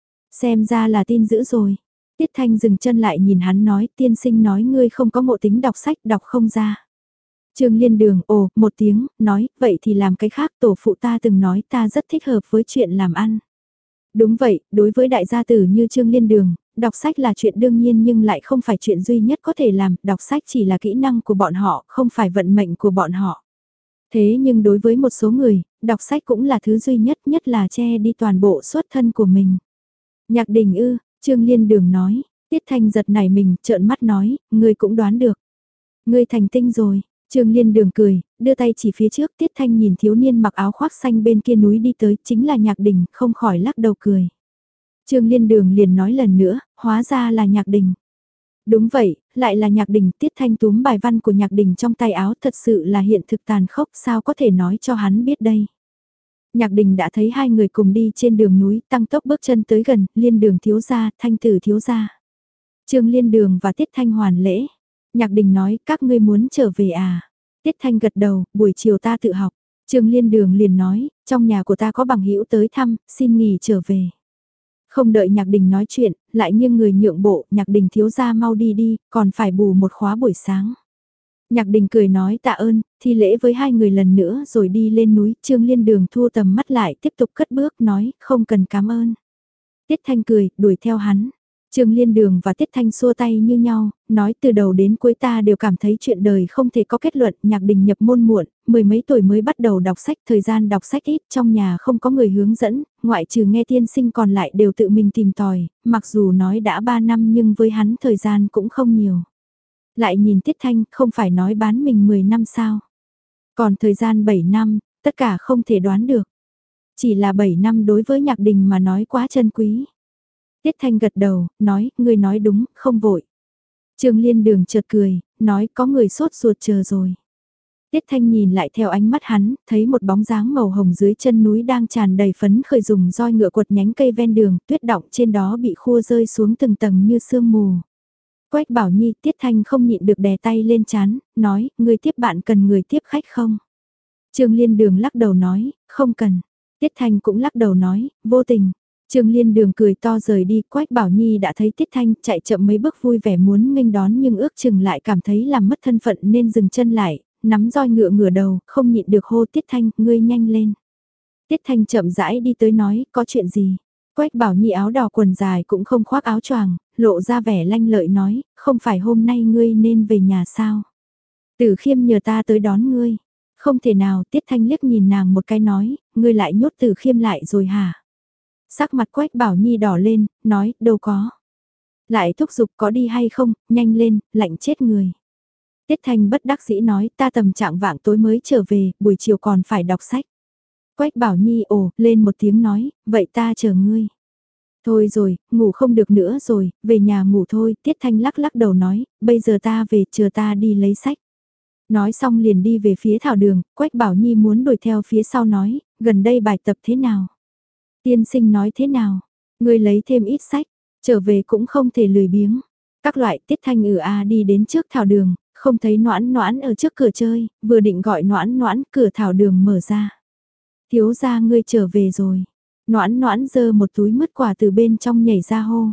Xem ra là tin dữ rồi. Tiết Thanh dừng chân lại nhìn hắn nói, tiên sinh nói ngươi không có ngộ tính đọc sách, đọc không ra. Trương Liên Đường ồ một tiếng, nói, vậy thì làm cái khác, tổ phụ ta từng nói ta rất thích hợp với chuyện làm ăn. Đúng vậy, đối với đại gia tử như Trương Liên Đường, đọc sách là chuyện đương nhiên nhưng lại không phải chuyện duy nhất có thể làm, đọc sách chỉ là kỹ năng của bọn họ, không phải vận mệnh của bọn họ. Thế nhưng đối với một số người, đọc sách cũng là thứ duy nhất, nhất là che đi toàn bộ xuất thân của mình. Nhạc Đình ư, Trương Liên Đường nói, Tiết Thanh giật nảy mình, trợn mắt nói, ngươi cũng đoán được. Ngươi thành tinh rồi. Trương Liên Đường cười, đưa tay chỉ phía trước, Tiết Thanh nhìn thiếu niên mặc áo khoác xanh bên kia núi đi tới, chính là Nhạc Đình, không khỏi lắc đầu cười. Trương Liên Đường liền nói lần nữa, hóa ra là Nhạc Đình. Đúng vậy, lại là Nhạc Đình, Tiết Thanh túm bài văn của Nhạc Đình trong tay áo, thật sự là hiện thực tàn khốc, sao có thể nói cho hắn biết đây. Nhạc Đình đã thấy hai người cùng đi trên đường núi, tăng tốc bước chân tới gần, Liên Đường thiếu gia, Thanh tử thiếu gia. Trương Liên Đường và Tiết Thanh hoàn lễ. Nhạc Đình nói, các ngươi muốn trở về à? Tiết Thanh gật đầu, buổi chiều ta tự học. Trương Liên Đường liền nói, trong nhà của ta có bằng hữu tới thăm, xin nghỉ trở về. Không đợi Nhạc Đình nói chuyện, lại nghiêng người nhượng bộ, Nhạc Đình thiếu gia mau đi đi, còn phải bù một khóa buổi sáng. Nhạc Đình cười nói tạ ơn, thi lễ với hai người lần nữa rồi đi lên núi, Trương Liên Đường thu tầm mắt lại tiếp tục cất bước nói, không cần cảm ơn. Tiết Thanh cười, đuổi theo hắn. Trương Liên Đường và Tiết Thanh xua tay như nhau, nói từ đầu đến cuối ta đều cảm thấy chuyện đời không thể có kết luận. Nhạc Đình nhập môn muộn, mười mấy tuổi mới bắt đầu đọc sách, thời gian đọc sách ít, trong nhà không có người hướng dẫn, ngoại trừ nghe tiên sinh còn lại đều tự mình tìm tòi, mặc dù nói đã ba năm nhưng với hắn thời gian cũng không nhiều. Lại nhìn Tiết Thanh, không phải nói bán mình mười năm sao. Còn thời gian bảy năm, tất cả không thể đoán được. Chỉ là bảy năm đối với Nhạc Đình mà nói quá chân quý. Tiết Thanh gật đầu, nói, ngươi nói đúng, không vội. Trương Liên Đường chợt cười, nói có người sốt ruột chờ rồi. Tiết Thanh nhìn lại theo ánh mắt hắn, thấy một bóng dáng màu hồng dưới chân núi đang tràn đầy phấn khởi dùng roi ngựa quật nhánh cây ven đường, tuyết động trên đó bị khua rơi xuống từng tầng như sương mù. Quách Bảo Nhi, Tiết Thanh không nhịn được đè tay lên chán, nói, người tiếp bạn cần người tiếp khách không? Trương Liên Đường lắc đầu nói, không cần. Tiết Thanh cũng lắc đầu nói, vô tình. Trương Liên Đường cười to rời đi, Quách Bảo Nhi đã thấy Tiết Thanh chạy chậm mấy bước vui vẻ muốn nghênh đón nhưng ước chừng lại cảm thấy làm mất thân phận nên dừng chân lại, nắm roi ngựa ngửa đầu, không nhịn được hô Tiết Thanh, ngươi nhanh lên. Tiết Thanh chậm rãi đi tới nói, có chuyện gì? Quách Bảo Nhi áo đỏ quần dài cũng không khoác áo choàng, lộ ra vẻ lanh lợi nói, không phải hôm nay ngươi nên về nhà sao? Tử Khiêm nhờ ta tới đón ngươi. Không thể nào, Tiết Thanh liếc nhìn nàng một cái nói, ngươi lại nhốt Tử Khiêm lại rồi hả? Sắc mặt Quách Bảo Nhi đỏ lên, nói, đâu có. Lại thúc giục có đi hay không, nhanh lên, lạnh chết người. Tiết Thanh bất đắc dĩ nói, ta tầm trạng vạng tối mới trở về, buổi chiều còn phải đọc sách. Quách Bảo Nhi ồ, lên một tiếng nói, vậy ta chờ ngươi. Thôi rồi, ngủ không được nữa rồi, về nhà ngủ thôi, Tiết Thanh lắc lắc đầu nói, bây giờ ta về, chờ ta đi lấy sách. Nói xong liền đi về phía thảo đường, Quách Bảo Nhi muốn đuổi theo phía sau nói, gần đây bài tập thế nào? Tiên sinh nói thế nào? Ngươi lấy thêm ít sách, trở về cũng không thể lười biếng. Các loại Tiết Thanh ừ a đi đến trước thảo đường, không thấy Noãn Noãn ở trước cửa chơi, vừa định gọi Noãn Noãn, cửa thảo đường mở ra. Thiếu gia ngươi trở về rồi. Noãn Noãn giơ một túi mứt quả từ bên trong nhảy ra hô.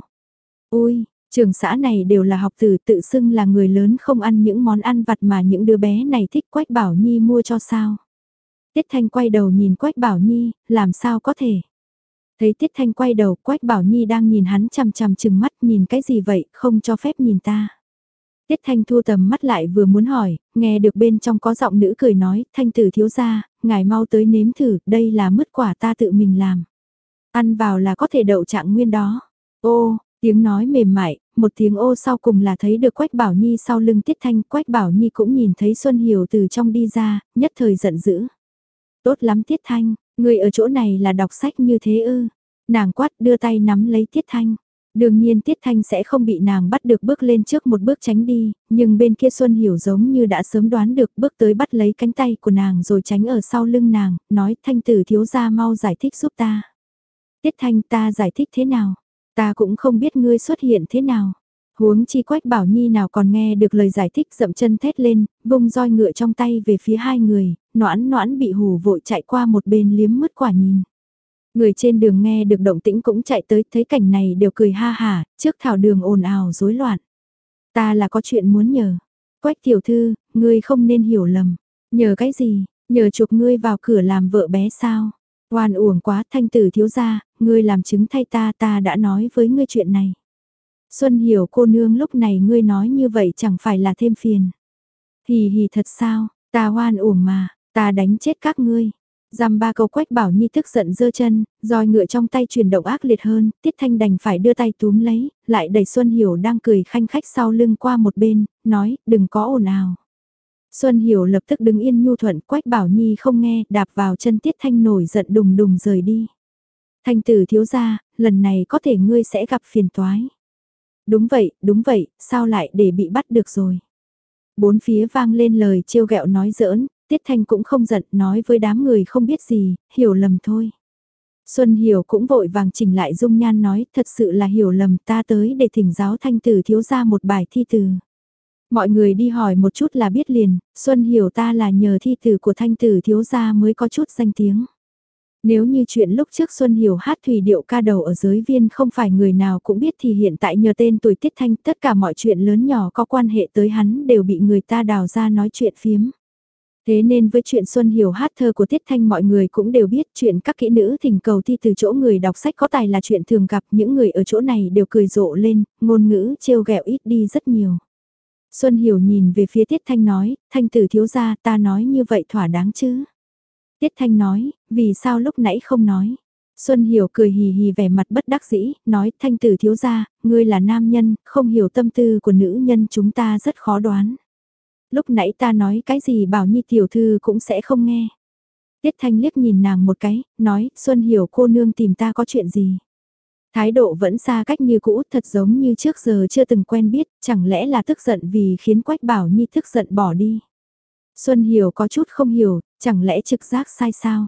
Ôi, trường xã này đều là học tử tự xưng là người lớn không ăn những món ăn vặt mà những đứa bé này thích. Quách Bảo Nhi mua cho sao. Tiết Thanh quay đầu nhìn Quách Bảo Nhi, làm sao có thể. Thấy Tiết Thanh quay đầu, Quách Bảo Nhi đang nhìn hắn chằm chằm chừng mắt, nhìn cái gì vậy, không cho phép nhìn ta. Tiết Thanh thu tầm mắt lại vừa muốn hỏi, nghe được bên trong có giọng nữ cười nói, Thanh tử thiếu gia, ngài mau tới nếm thử, đây là mứt quả ta tự mình làm. Ăn vào là có thể đậu trạng nguyên đó. Ô, tiếng nói mềm mại, một tiếng ô sau cùng là thấy được Quách Bảo Nhi sau lưng Tiết Thanh, Quách Bảo Nhi cũng nhìn thấy Xuân Hiểu từ trong đi ra, nhất thời giận dữ. Tốt lắm Tiết Thanh, người ở chỗ này là đọc sách như thế ư. Nàng quát đưa tay nắm lấy Tiết Thanh. Đương nhiên Tiết Thanh sẽ không bị nàng bắt được bước lên trước một bước tránh đi, nhưng bên kia Xuân Hiểu giống như đã sớm đoán được bước tới bắt lấy cánh tay của nàng rồi tránh ở sau lưng nàng, nói Thanh tử thiếu gia mau giải thích giúp ta. Tiết Thanh ta giải thích thế nào? Ta cũng không biết ngươi xuất hiện thế nào. Huống chi Quách Bảo Nhi nào còn nghe được lời giải thích dậm chân thét lên, vung roi ngựa trong tay về phía hai người, Noãn Noãn bị hù vội chạy qua một bên liếm mứt quả nhìn. Người trên đường nghe được động tĩnh cũng chạy tới, thấy cảnh này đều cười ha hả, trước thảo đường ồn ào rối loạn. Ta là có chuyện muốn nhờ. Quách tiểu thư, ngươi không nên hiểu lầm. Nhờ cái gì, nhờ chụp ngươi vào cửa làm vợ bé sao? Oan uổng quá Thanh tử thiếu gia, ngươi làm chứng thay ta ta đã nói với ngươi chuyện này. Xuân Hiểu cô nương lúc này ngươi nói như vậy chẳng phải là thêm phiền. Hì hì thật sao, ta oan uổng mà, ta đánh chết các ngươi. Dăm ba câu Quách Bảo Nhi tức giận giơ chân, roi ngựa trong tay chuyển động ác liệt hơn, Tiết Thanh đành phải đưa tay túm lấy, lại đẩy Xuân Hiểu đang cười khanh khách sau lưng qua một bên, nói, đừng có ồn ào. Xuân Hiểu lập tức đứng yên nhu thuận, Quách Bảo Nhi không nghe, đạp vào chân Tiết Thanh nổi giận đùng đùng rời đi. Thanh tử thiếu gia, lần này có thể ngươi sẽ gặp phiền toái. Đúng vậy, đúng vậy, sao lại để bị bắt được rồi. Bốn phía vang lên lời trêu ghẹo nói giỡn, Tiết Thanh cũng không giận, nói với đám người không biết gì, hiểu lầm thôi. Xuân Hiểu cũng vội vàng chỉnh lại dung nhan nói, thật sự là hiểu lầm, ta tới để thỉnh giáo Thanh tử thiếu gia một bài thi từ. Mọi người đi hỏi một chút là biết liền, Xuân Hiểu ta là nhờ thi từ của Thanh tử thiếu gia mới có chút danh tiếng. Nếu như chuyện lúc trước Xuân Hiểu hát thủy điệu ca đầu ở giới viên không phải người nào cũng biết thì hiện tại nhờ tên tuổi Tiết Thanh tất cả mọi chuyện lớn nhỏ có quan hệ tới hắn đều bị người ta đào ra nói chuyện phiếm. Thế nên với chuyện Xuân Hiểu hát thơ của Tiết Thanh mọi người cũng đều biết chuyện các kỹ nữ thỉnh cầu thi từ chỗ người đọc sách có tài là chuyện thường gặp, những người ở chỗ này đều cười rộ lên, ngôn ngữ trêu ghẹo ít đi rất nhiều. Xuân Hiểu nhìn về phía Tiết Thanh nói, Thanh tử thiếu gia ta nói như vậy thỏa đáng chứ. Tiết Thanh nói, vì sao lúc nãy không nói. Xuân Hiểu cười hì hì vẻ mặt bất đắc dĩ, nói Thanh tử thiếu gia, ngươi là nam nhân, không hiểu tâm tư của nữ nhân chúng ta rất khó đoán. Lúc nãy ta nói cái gì Bảo Nhi tiểu thư cũng sẽ không nghe. Tiết Thanh liếc nhìn nàng một cái, nói, Xuân Hiểu cô nương tìm ta có chuyện gì. Thái độ vẫn xa cách như cũ, thật giống như trước giờ chưa từng quen biết, chẳng lẽ là tức giận vì khiến Quách Bảo Nhi tức giận bỏ đi. Xuân Hiểu có chút không hiểu, chẳng lẽ trực giác sai sao?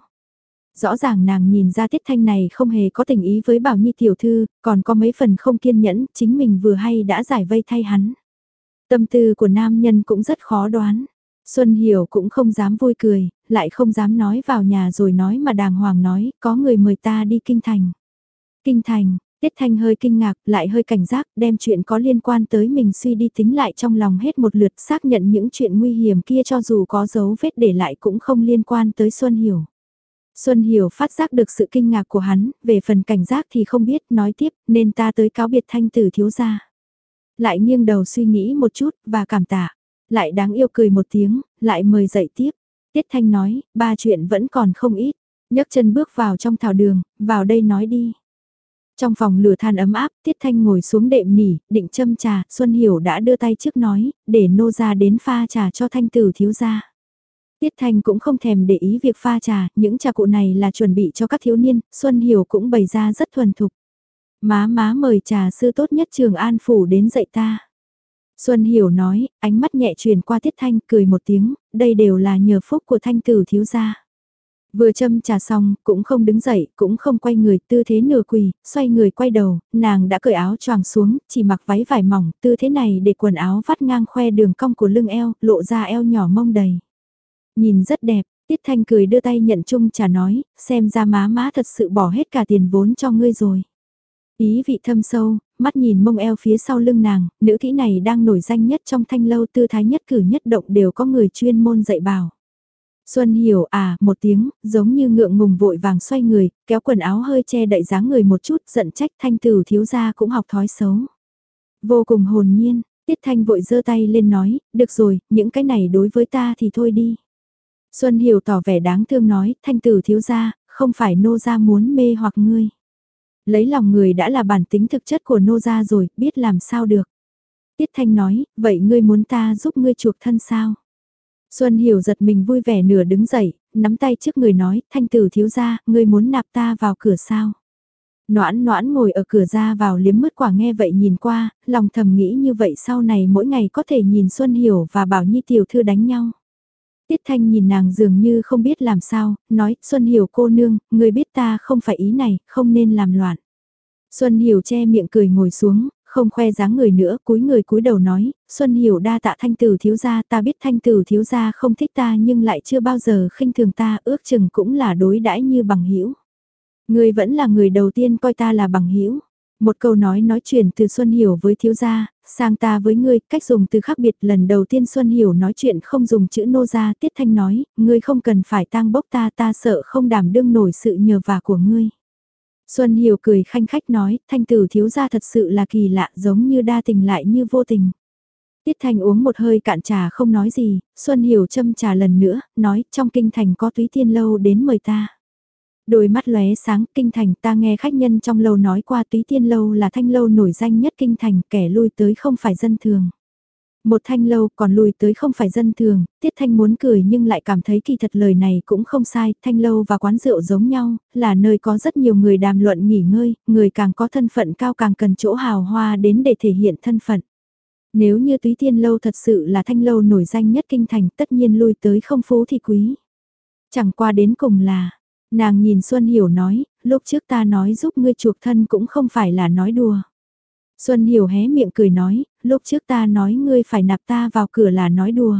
Rõ ràng nàng nhìn ra Tiết Thanh này không hề có tình ý với Bảo Nhi tiểu thư, còn có mấy phần không kiên nhẫn, chính mình vừa hay đã giải vây thay hắn. Tâm tư của nam nhân cũng rất khó đoán. Xuân Hiểu cũng không dám vui cười, lại không dám nói vào nhà rồi nói mà đàng hoàng nói, có người mời ta đi kinh thành. Kinh thành, Tiết Thanh hơi kinh ngạc, lại hơi cảnh giác, đem chuyện có liên quan tới mình suy đi tính lại trong lòng hết một lượt, xác nhận những chuyện nguy hiểm kia cho dù có dấu vết để lại cũng không liên quan tới Xuân Hiểu. Xuân Hiểu phát giác được sự kinh ngạc của hắn, về phần cảnh giác thì không biết, nói tiếp, nên ta tới cáo biệt Thanh tử thiếu gia. Lại nghiêng đầu suy nghĩ một chút, và cảm tạ. Lại đáng yêu cười một tiếng, lại mời dậy tiếp. Tiết Thanh nói, ba chuyện vẫn còn không ít. Nhấc chân bước vào trong thảo đường, vào đây nói đi. Trong phòng lửa than ấm áp, Tiết Thanh ngồi xuống đệm nỉ, định châm trà, Xuân Hiểu đã đưa tay trước nói, để nô ra đến pha trà cho Thanh tử thiếu gia. Tiết Thanh cũng không thèm để ý việc pha trà, những trà cụ này là chuẩn bị cho các thiếu niên, Xuân Hiểu cũng bày ra rất thuần thục. Má má mời trà sư tốt nhất Trường An Phủ đến dạy ta. Xuân Hiểu nói, ánh mắt nhẹ truyền qua Tiết Thanh, cười một tiếng, đây đều là nhờ phúc của Thanh tử thiếu gia. Vừa châm trà xong, cũng không đứng dậy, cũng không quay người, tư thế nửa quỳ, xoay người quay đầu, nàng đã cởi áo choàng xuống, chỉ mặc váy vải mỏng, tư thế này để quần áo vắt ngang khoe đường cong của lưng eo, lộ ra eo nhỏ mông đầy. Nhìn rất đẹp, Tiết Thanh cười đưa tay nhận chung trà nói, xem ra má má thật sự bỏ hết cả tiền vốn cho ngươi rồi. Ý vị thâm sâu, mắt nhìn mông eo phía sau lưng nàng, nữ kỹ này đang nổi danh nhất trong thanh lâu, tư thái nhất cử nhất động đều có người chuyên môn dạy bảo. Xuân Hiểu à, một tiếng, giống như ngượng ngùng vội vàng xoay người, kéo quần áo hơi che đậy dáng người một chút, giận trách Thanh tử thiếu gia cũng học thói xấu. Vô cùng hồn nhiên, Tiết Thanh vội giơ tay lên nói, được rồi, những cái này đối với ta thì thôi đi. Xuân Hiểu tỏ vẻ đáng thương nói, Thanh tử thiếu gia, không phải nô gia muốn mê hoặc ngươi. Lấy lòng người đã là bản tính thực chất của nô gia rồi, biết làm sao được. Tiết Thanh nói, vậy ngươi muốn ta giúp ngươi chuộc thân sao? Xuân Hiểu giật mình vui vẻ nửa đứng dậy, nắm tay trước người nói, Thanh tử thiếu gia, ngươi muốn nạp ta vào cửa sao? Noãn noãn ngồi ở cửa ra vào liếm mứt quả nghe vậy nhìn qua, lòng thầm nghĩ như vậy sau này mỗi ngày có thể nhìn Xuân Hiểu và Bảo Nhi tiểu thư đánh nhau. Tiết Thanh nhìn nàng dường như không biết làm sao, nói, Xuân Hiểu cô nương, người biết ta không phải ý này, không nên làm loạn. Xuân Hiểu che miệng cười ngồi xuống, không khoe dáng người nữa, cúi người cúi đầu nói, Xuân Hiểu đa tạ Thanh tử thiếu gia, ta biết Thanh tử thiếu gia không thích ta nhưng lại chưa bao giờ khinh thường ta, ước chừng cũng là đối đãi như bằng hữu. Người vẫn là người đầu tiên coi ta là bằng hữu. Một câu nói nói chuyện từ Xuân Hiểu với thiếu gia, sang ta với ngươi, cách dùng từ khác biệt. Lần đầu tiên Xuân Hiểu nói chuyện không dùng chữ nô gia, Tiết Thanh nói, ngươi không cần phải tang bốc ta, ta sợ không đảm đương nổi sự nhờ vả của ngươi. Xuân Hiểu cười khanh khách nói, Thanh tử thiếu gia thật sự là kỳ lạ, giống như đa tình lại như vô tình. Tiết Thanh uống một hơi cạn trà không nói gì, Xuân Hiểu châm trà lần nữa, nói, trong kinh thành có Túy Tiên lâu đến mời ta. Đôi mắt lóe sáng, kinh thành, ta nghe khách nhân trong lâu nói qua Túy Tiên lâu là thanh lâu nổi danh nhất kinh thành, kẻ lui tới không phải dân thường. Một thanh lâu còn lui tới không phải dân thường, Tiết Thanh muốn cười nhưng lại cảm thấy kỳ thật lời này cũng không sai, thanh lâu và quán rượu giống nhau, là nơi có rất nhiều người đàm luận nghỉ ngơi, người càng có thân phận cao càng cần chỗ hào hoa đến để thể hiện thân phận. Nếu như Túy Tiên lâu thật sự là thanh lâu nổi danh nhất kinh thành, tất nhiên lui tới không phú thì quý. Chẳng qua đến cùng là, nàng nhìn Xuân Hiểu nói, lúc trước ta nói giúp ngươi chuộc thân cũng không phải là nói đùa. Xuân Hiểu hé miệng cười nói, lúc trước ta nói ngươi phải nạp ta vào cửa là nói đùa.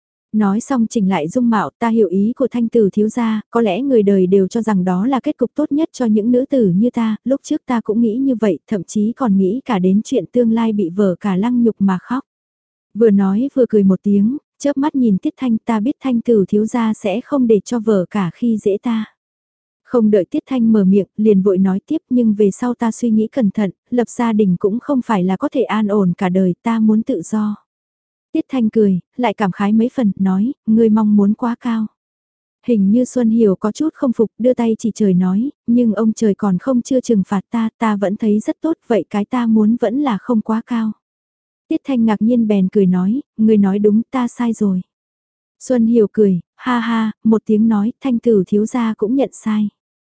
Nói xong chỉnh lại dung mạo, ta hiểu ý của Thanh tử thiếu gia, có lẽ người đời đều cho rằng đó là kết cục tốt nhất cho những nữ tử như ta, lúc trước ta cũng nghĩ như vậy, thậm chí còn nghĩ cả đến chuyện tương lai bị vợ cả lăng nhục mà khóc. Vừa nói vừa cười một tiếng, chớp mắt nhìn Tiết Thanh, ta biết Thanh tử thiếu gia sẽ không để cho vợ cả khi dễ ta. Không đợi Tiết Thanh mở miệng, liền vội nói tiếp, nhưng về sau ta suy nghĩ cẩn thận, lập gia đình cũng không phải là có thể an ổn cả đời, ta muốn tự do. Tiết Thanh cười, lại cảm khái mấy phần, nói, ngươi mong muốn quá cao. Hình như Xuân Hiểu có chút không phục, đưa tay chỉ trời nói, nhưng ông trời còn không chưa trừng phạt ta, ta vẫn thấy rất tốt, vậy cái ta muốn vẫn là không quá cao. Tiết Thanh ngạc nhiên bèn cười nói, ngươi nói đúng, ta sai rồi. Xuân Hiểu cười, ha ha, một tiếng nói, Thanh tử thiếu gia cũng nhận sai.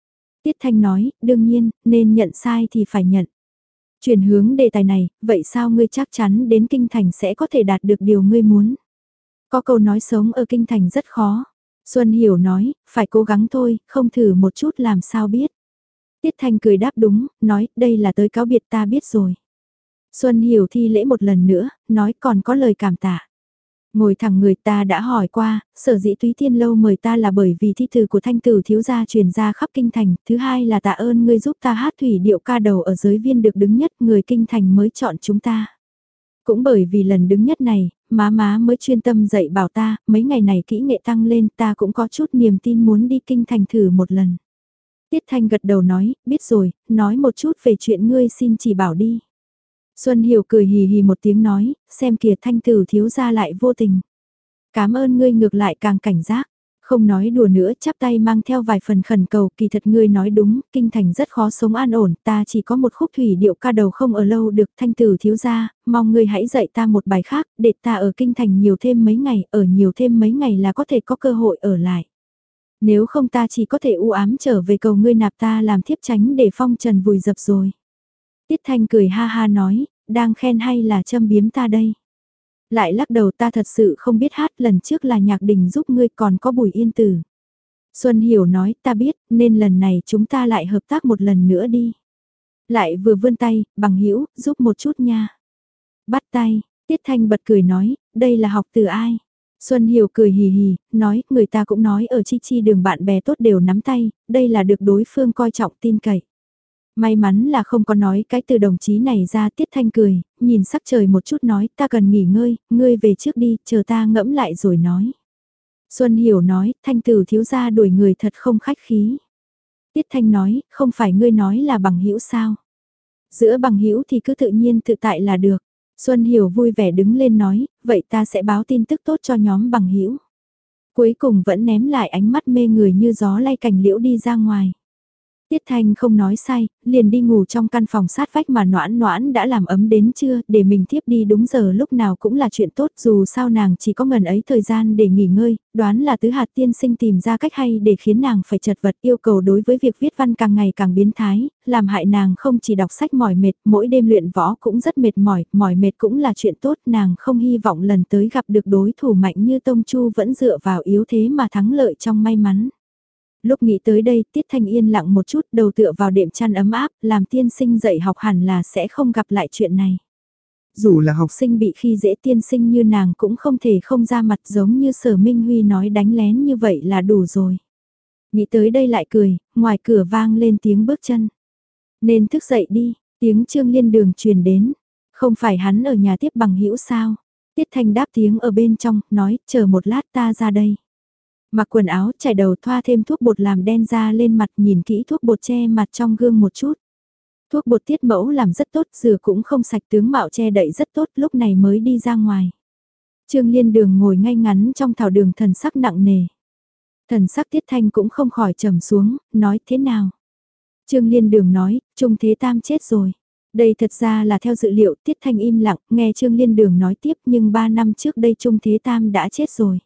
Tiết Thanh nói, đương nhiên, nên nhận sai thì phải nhận. Chuyển hướng đề tài này, vậy sao ngươi chắc chắn đến Kinh Thành sẽ có thể đạt được điều ngươi muốn? Có câu nói sống ở Kinh Thành rất khó. Xuân Hiểu nói, phải cố gắng thôi, không thử một chút làm sao biết. Tiết Thanh cười đáp đúng, nói, đây là tới cáo biệt ta biết rồi. Xuân Hiểu thi lễ một lần nữa, nói còn có lời cảm tạ. Ngồi thẳng người ta đã hỏi qua, sở dĩ Túy Tiên Lâu mời ta là bởi vì thi từ của thanh tử thiếu gia truyền ra khắp kinh thành, thứ hai là tạ ơn ngươi giúp ta hát thủy điệu ca đầu ở giới viên được đứng nhất, người kinh thành mới chọn chúng ta. Cũng bởi vì lần đứng nhất này, má má mới chuyên tâm dạy bảo ta, mấy ngày này kỹ nghệ tăng lên ta cũng có chút niềm tin muốn đi kinh thành thử một lần. Tiết Thanh gật đầu nói, biết rồi, nói một chút về chuyện ngươi xin chỉ bảo đi. Xuân Hiểu cười hì hì một tiếng nói, xem kìa thanh tử thiếu gia lại vô tình. Cảm ơn ngươi ngược lại càng cảnh giác, không nói đùa nữa chắp tay mang theo vài phần khẩn cầu kỳ thật ngươi nói đúng, kinh thành rất khó sống an ổn, ta chỉ có một khúc thủy điệu ca đầu không ở lâu được thanh tử thiếu gia, mong ngươi hãy dạy ta một bài khác, để ta ở kinh thành nhiều thêm mấy ngày, ở nhiều thêm mấy ngày là có thể có cơ hội ở lại. Nếu không ta chỉ có thể u ám trở về cầu ngươi nạp ta làm thiếp tránh để phong trần vùi dập rồi. Tiết Thanh cười ha ha nói, đang khen hay là châm biếm ta đây? Lại lắc đầu ta thật sự không biết hát lần trước là nhạc đình giúp ngươi còn có Bùi Yên Tử. Xuân Hiểu nói ta biết nên lần này chúng ta lại hợp tác một lần nữa đi. Lại vừa vươn tay, bằng hữu giúp một chút nha. Bắt tay, Tiết Thanh bật cười nói, đây là học từ ai? Xuân Hiểu cười hì hì, nói người ta cũng nói ở chi chi đường bạn bè tốt đều nắm tay, đây là được đối phương coi trọng tin cậy. May mắn là không có nói cái từ đồng chí này ra. Tiết Thanh cười, nhìn sắc trời một chút nói ta cần nghỉ ngơi, ngươi về trước đi, chờ ta ngẫm lại rồi nói. Xuân Hiểu nói, Thanh tử thiếu gia đuổi người thật không khách khí. Tiết Thanh nói, không phải ngươi nói là bằng hữu sao? Giữa bằng hữu thì cứ tự nhiên tự tại là được. Xuân Hiểu vui vẻ đứng lên nói, vậy ta sẽ báo tin tức tốt cho nhóm bằng hữu. Cuối cùng vẫn ném lại ánh mắt mê người như gió lay cành liễu đi ra ngoài. Tiết Thanh không nói sai, liền đi ngủ trong căn phòng sát vách mà Noãn Noãn đã làm ấm đến trưa, để mình tiếp đi đúng giờ lúc nào cũng là chuyện tốt, dù sao nàng chỉ có ngần ấy thời gian để nghỉ ngơi, đoán là Tứ Hạt tiên sinh tìm ra cách hay để khiến nàng phải chật vật, yêu cầu đối với việc viết văn càng ngày càng biến thái, làm hại nàng không chỉ đọc sách mỏi mệt, mỗi đêm luyện võ cũng rất mệt mỏi, mỏi mệt cũng là chuyện tốt, nàng không hy vọng lần tới gặp được đối thủ mạnh như Tông Chu vẫn dựa vào yếu thế mà thắng lợi trong may mắn. Lúc nghĩ tới đây, Tiết Thanh yên lặng một chút, đầu tựa vào đệm chăn ấm áp, làm tiên sinh dạy học hẳn là sẽ không gặp lại chuyện này. Dù là học sinh bị khi dễ tiên sinh như nàng cũng không thể không ra mặt giống như Sở Minh Huy nói đánh lén như vậy là đủ rồi. Nghĩ tới đây lại cười, ngoài cửa vang lên tiếng bước chân. Nên thức dậy đi, tiếng Trương Liên Đường truyền đến. Không phải hắn ở nhà tiếp bằng hữu sao? Tiết Thanh đáp tiếng ở bên trong, nói, chờ một lát ta ra đây. Mặc quần áo, chải đầu thoa thêm thuốc bột làm đen da lên mặt nhìn kỹ thuốc bột che mặt trong gương một chút. Thuốc bột tiết mẫu làm rất tốt, rửa cũng không sạch tướng mạo che đậy rất tốt lúc này mới đi ra ngoài. Trương Liên Đường ngồi ngay ngắn trong thảo đường thần sắc nặng nề. Thần sắc Tiết Thanh cũng không khỏi trầm xuống, nói thế nào. Trương Liên Đường nói, Trung Thế Tam chết rồi. Đây thật ra là theo dự liệu Tiết Thanh im lặng, nghe Trương Liên Đường nói tiếp nhưng ba năm trước đây Trung Thế Tam đã chết rồi.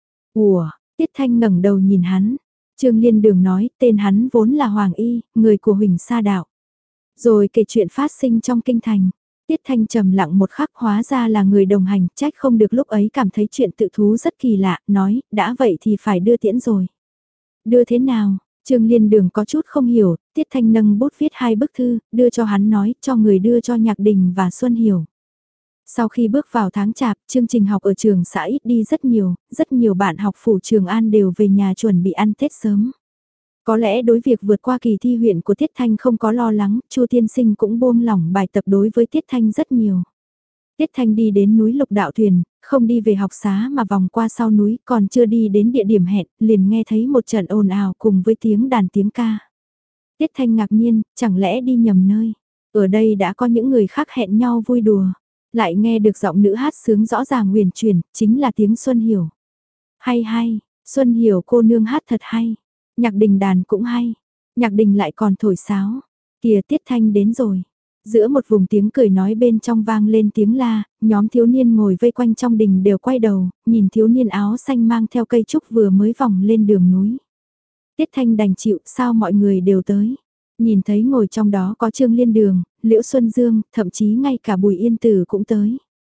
Ủa? Tiết Thanh ngẩng đầu nhìn hắn. Trương Liên Đường nói, tên hắn vốn là Hoàng Y, người của Huỳnh Sa Đạo. Rồi kể chuyện phát sinh trong kinh thành. Tiết Thanh trầm lặng một khắc hóa ra là người đồng hành, trách không được lúc ấy cảm thấy chuyện tự thú rất kỳ lạ, nói, đã vậy thì phải đưa tiễn rồi. Đưa thế nào? Trương Liên Đường có chút không hiểu, Tiết Thanh nâng bút viết hai bức thư, đưa cho hắn nói, cho người đưa cho Nhạc Đình và Xuân Hiểu. Sau khi bước vào tháng chạp, chương trình học ở trường xã ít đi rất nhiều, rất nhiều bạn học phủ Trường An đều về nhà chuẩn bị ăn Tết sớm. Có lẽ đối việc vượt qua kỳ thi huyện của Tiết Thanh không có lo lắng, Chu Tiên Sinh cũng buông lỏng bài tập đối với Tiết Thanh rất nhiều. Tiết Thanh đi đến núi Lục Đạo Thuyền, không đi về học xá mà vòng qua sau núi, còn chưa đi đến địa điểm hẹn, liền nghe thấy một trận ồn ào cùng với tiếng đàn tiếng ca. Tiết Thanh ngạc nhiên, chẳng lẽ đi nhầm nơi, ở đây đã có những người khác hẹn nhau vui đùa. Lại nghe được giọng nữ hát sướng rõ ràng huyền truyền, chính là tiếng Xuân Hiểu. Hay hay, Xuân Hiểu cô nương hát thật hay. Nhạc Đình đàn cũng hay. Nhạc Đình lại còn thổi sáo. Kìa Tiết Thanh đến rồi. Giữa một vùng tiếng cười nói bên trong vang lên tiếng la, nhóm thiếu niên ngồi vây quanh trong đình đều quay đầu, nhìn thiếu niên áo xanh mang theo cây trúc vừa mới vòng lên đường núi. Tiết Thanh đành chịu, sao mọi người đều tới. Nhìn thấy ngồi trong đó có Trương Liên Đường, Liễu Xuân Dương, thậm chí ngay cả Bùi Yên Tử cũng tới.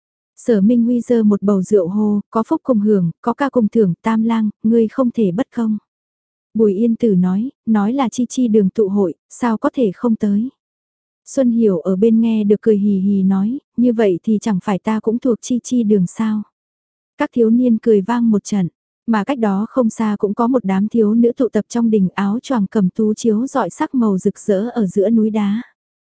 Sở Minh Huy giơ một bầu rượu hô, có phúc cùng hưởng, có ca cùng thưởng, Tam Lang, ngươi không thể bất công. Bùi Yên Tử nói, nói là chi chi đường tụ hội, sao có thể không tới. Xuân Hiểu ở bên nghe được cười hì hì nói, như vậy thì chẳng phải ta cũng thuộc chi chi đường sao. Các thiếu niên cười vang một trận, mà cách đó không xa cũng có một đám thiếu nữ tụ tập trong đình, áo choàng cầm tú chiếu rọi sắc màu rực rỡ ở giữa núi đá.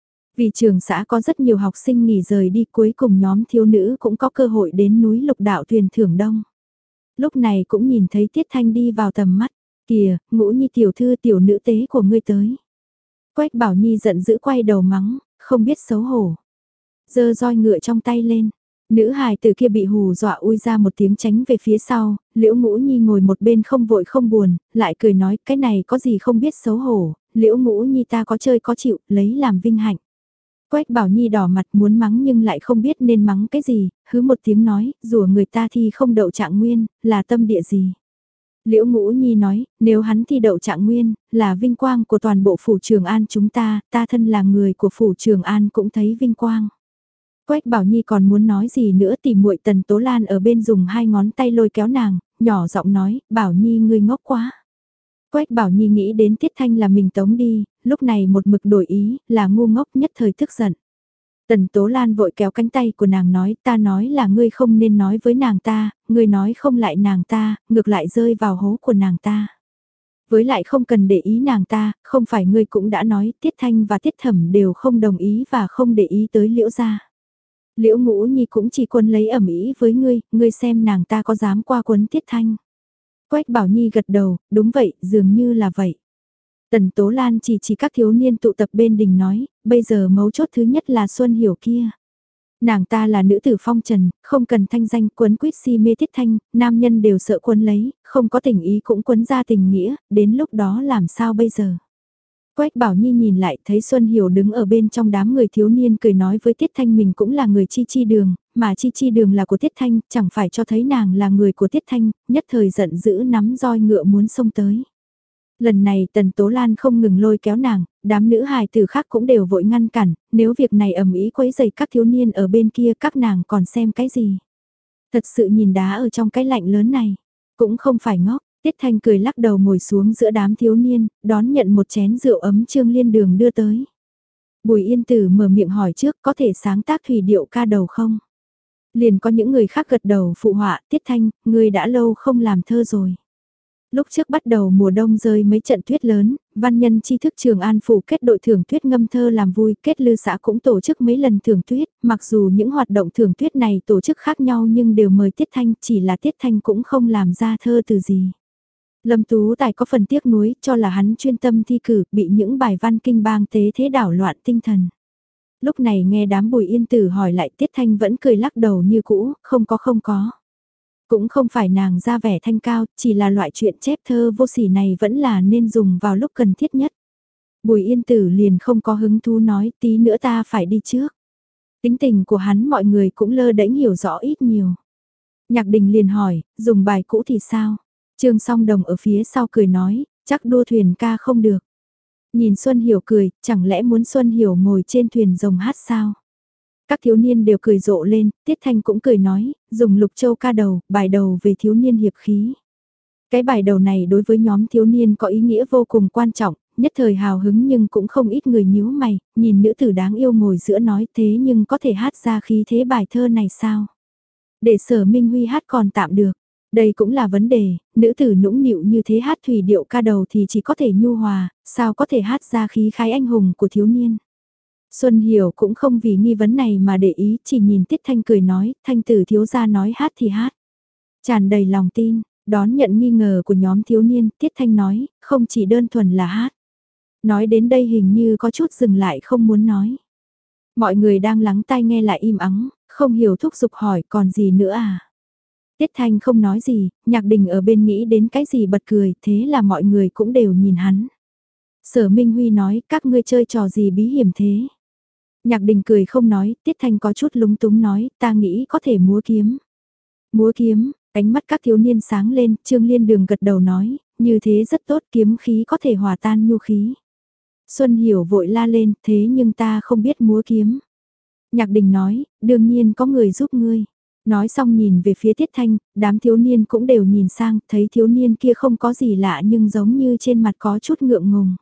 Vì trường xã có rất nhiều học sinh nghỉ rời đi, cuối cùng nhóm thiếu nữ cũng có cơ hội đến núi Lục Đạo Thuyền thưởng đông. Lúc này cũng nhìn thấy Tiết Thanh đi vào tầm mắt, kìa, Ngũ Nhi tiểu thư tiểu nữ tế của ngươi tới. Quách Bảo Nhi giận dữ quay đầu mắng, không biết xấu hổ. Giơ roi ngựa trong tay lên. Nữ hài từ kia bị hù dọa ui ra một tiếng tránh về phía sau, Liễu Ngũ Nhi ngồi một bên không vội không buồn, lại cười nói cái này có gì không biết xấu hổ, Liễu Ngũ Nhi ta có chơi có chịu, lấy làm vinh hạnh. Quách Bảo Nhi đỏ mặt muốn mắng nhưng lại không biết nên mắng cái gì, hứ một tiếng nói, rủa người ta thi không đậu trạng nguyên, là tâm địa gì. Liễu Ngũ Nhi nói, nếu hắn thi đậu trạng nguyên, là vinh quang của toàn bộ phủ Trường An chúng ta, ta thân là người của phủ Trường An cũng thấy vinh quang. Quách Bảo Nhi còn muốn nói gì nữa thì muội Tần Tố Lan ở bên dùng hai ngón tay lôi kéo nàng, nhỏ giọng nói, Bảo Nhi ngươi ngốc quá. Quách Bảo Nhi nghĩ đến Tiết Thanh là mình tống đi, lúc này một mực đổi ý, là ngu ngốc nhất thời tức giận. Tần Tố Lan vội kéo cánh tay của nàng nói, ta nói là ngươi không nên nói với nàng ta, ngươi nói không lại nàng ta, ngược lại rơi vào hố của nàng ta. Với lại không cần để ý nàng ta, không phải ngươi cũng đã nói, Tiết Thanh và Tiết Thẩm đều không đồng ý và không để ý tới Liễu gia. Liễu Ngũ Nhi cũng chỉ quân lấy ẩm ý với ngươi, ngươi xem nàng ta có dám qua quấn Tiết Thanh. Quách Bảo Nhi gật đầu, đúng vậy, dường như là vậy. Tần Tố Lan chỉ chỉ các thiếu niên tụ tập bên đình nói, bây giờ mấu chốt thứ nhất là Xuân Hiểu kia. Nàng ta là nữ tử phong trần, không cần thanh danh, quấn quýt si mê Tiết Thanh, nam nhân đều sợ quấn lấy, không có tình ý cũng quấn ra tình nghĩa, đến lúc đó làm sao bây giờ. Quách Bảo Nhi nhìn lại thấy Xuân Hiểu đứng ở bên trong đám người thiếu niên cười nói với Tiết Thanh mình cũng là người chi chi đường, mà chi chi đường là của Tiết Thanh, chẳng phải cho thấy nàng là người của Tiết Thanh, nhất thời giận dữ nắm roi ngựa muốn xông tới. Lần này Tần Tố Lan không ngừng lôi kéo nàng, đám nữ hài tử khác cũng đều vội ngăn cản, nếu việc này ầm ĩ quấy rầy các thiếu niên ở bên kia các nàng còn xem cái gì. Thật sự nhìn đá ở trong cái lạnh lớn này, cũng không phải ngốc. Tiết Thanh cười lắc đầu ngồi xuống giữa đám thiếu niên, đón nhận một chén rượu ấm Trương Liên Đường đưa tới. Bùi Yên Tử mở miệng hỏi trước có thể sáng tác thủy điệu ca đầu không? Liền có những người khác gật đầu phụ họa, Tiết Thanh, ngươi đã lâu không làm thơ rồi. Lúc trước bắt đầu mùa đông rơi mấy trận tuyết lớn, văn nhân tri thức Trường An phủ kết đội thưởng tuyết ngâm thơ làm vui, kết lư xã cũng tổ chức mấy lần thưởng tuyết, mặc dù những hoạt động thưởng tuyết này tổ chức khác nhau nhưng đều mời Tiết Thanh, chỉ là Tiết Thanh cũng không làm ra thơ từ gì. Lâm Tú Tài có phần tiếc nuối cho là hắn chuyên tâm thi cử, bị những bài văn kinh bang tế thế đảo loạn tinh thần. Lúc này nghe đám Bùi Yên Tử hỏi lại Tiết Thanh vẫn cười lắc đầu như cũ, không có không có. Cũng không phải nàng ra vẻ thanh cao, chỉ là loại chuyện chép thơ vô sỉ này vẫn là nên dùng vào lúc cần thiết nhất. Bùi Yên Tử liền không có hứng thú nói tí nữa ta phải đi trước. Tính tình của hắn mọi người cũng lơ đễnh hiểu rõ ít nhiều. Nhạc Đình liền hỏi, dùng bài cũ thì sao? Trương Song Đồng ở phía sau cười nói, chắc đua thuyền ca không được. Nhìn Xuân Hiểu cười, chẳng lẽ muốn Xuân Hiểu ngồi trên thuyền rồng hát sao? Các thiếu niên đều cười rộ lên, Tiết Thanh cũng cười nói, dùng Lục Châu ca đầu, bài đầu về thiếu niên hiệp khí. Cái bài đầu này đối với nhóm thiếu niên có ý nghĩa vô cùng quan trọng, nhất thời hào hứng nhưng cũng không ít người nhíu mày, nhìn nữ tử đáng yêu ngồi giữa nói thế nhưng có thể hát ra khí thế bài thơ này sao? Để Sở Minh Huy hát còn tạm được. Đây cũng là vấn đề, nữ tử nũng nịu như thế hát thủy điệu ca đầu thì chỉ có thể nhu hòa, sao có thể hát ra khí khái anh hùng của thiếu niên. Xuân Hiểu cũng không vì nghi vấn này mà để ý, chỉ nhìn Tiết Thanh cười nói, Thanh tử thiếu gia nói hát thì hát. Tràn đầy lòng tin, đón nhận nghi ngờ của nhóm thiếu niên, Tiết Thanh nói, không chỉ đơn thuần là hát. Nói đến đây hình như có chút dừng lại không muốn nói. Mọi người đang lắng tai nghe lại im ắng, không hiểu thúc giục hỏi còn gì nữa à. Tiết Thanh không nói gì, Nhạc Đình ở bên nghĩ đến cái gì bật cười, thế là mọi người cũng đều nhìn hắn. Sở Minh Huy nói, các ngươi chơi trò gì bí hiểm thế? Nhạc Đình cười không nói, Tiết Thanh có chút lúng túng nói, ta nghĩ có thể múa kiếm. Múa kiếm, ánh mắt các thiếu niên sáng lên, Trương Liên Đường gật đầu nói, Như thế rất tốt, kiếm khí có thể hòa tan nhu khí. Xuân Hiểu vội la lên, thế nhưng ta không biết múa kiếm. Nhạc Đình nói, đương nhiên có người giúp ngươi. Nói xong nhìn về phía Tiết Thanh, đám thiếu niên cũng đều nhìn sang, thấy thiếu niên kia không có gì lạ nhưng giống như trên mặt có chút ngượng ngùng.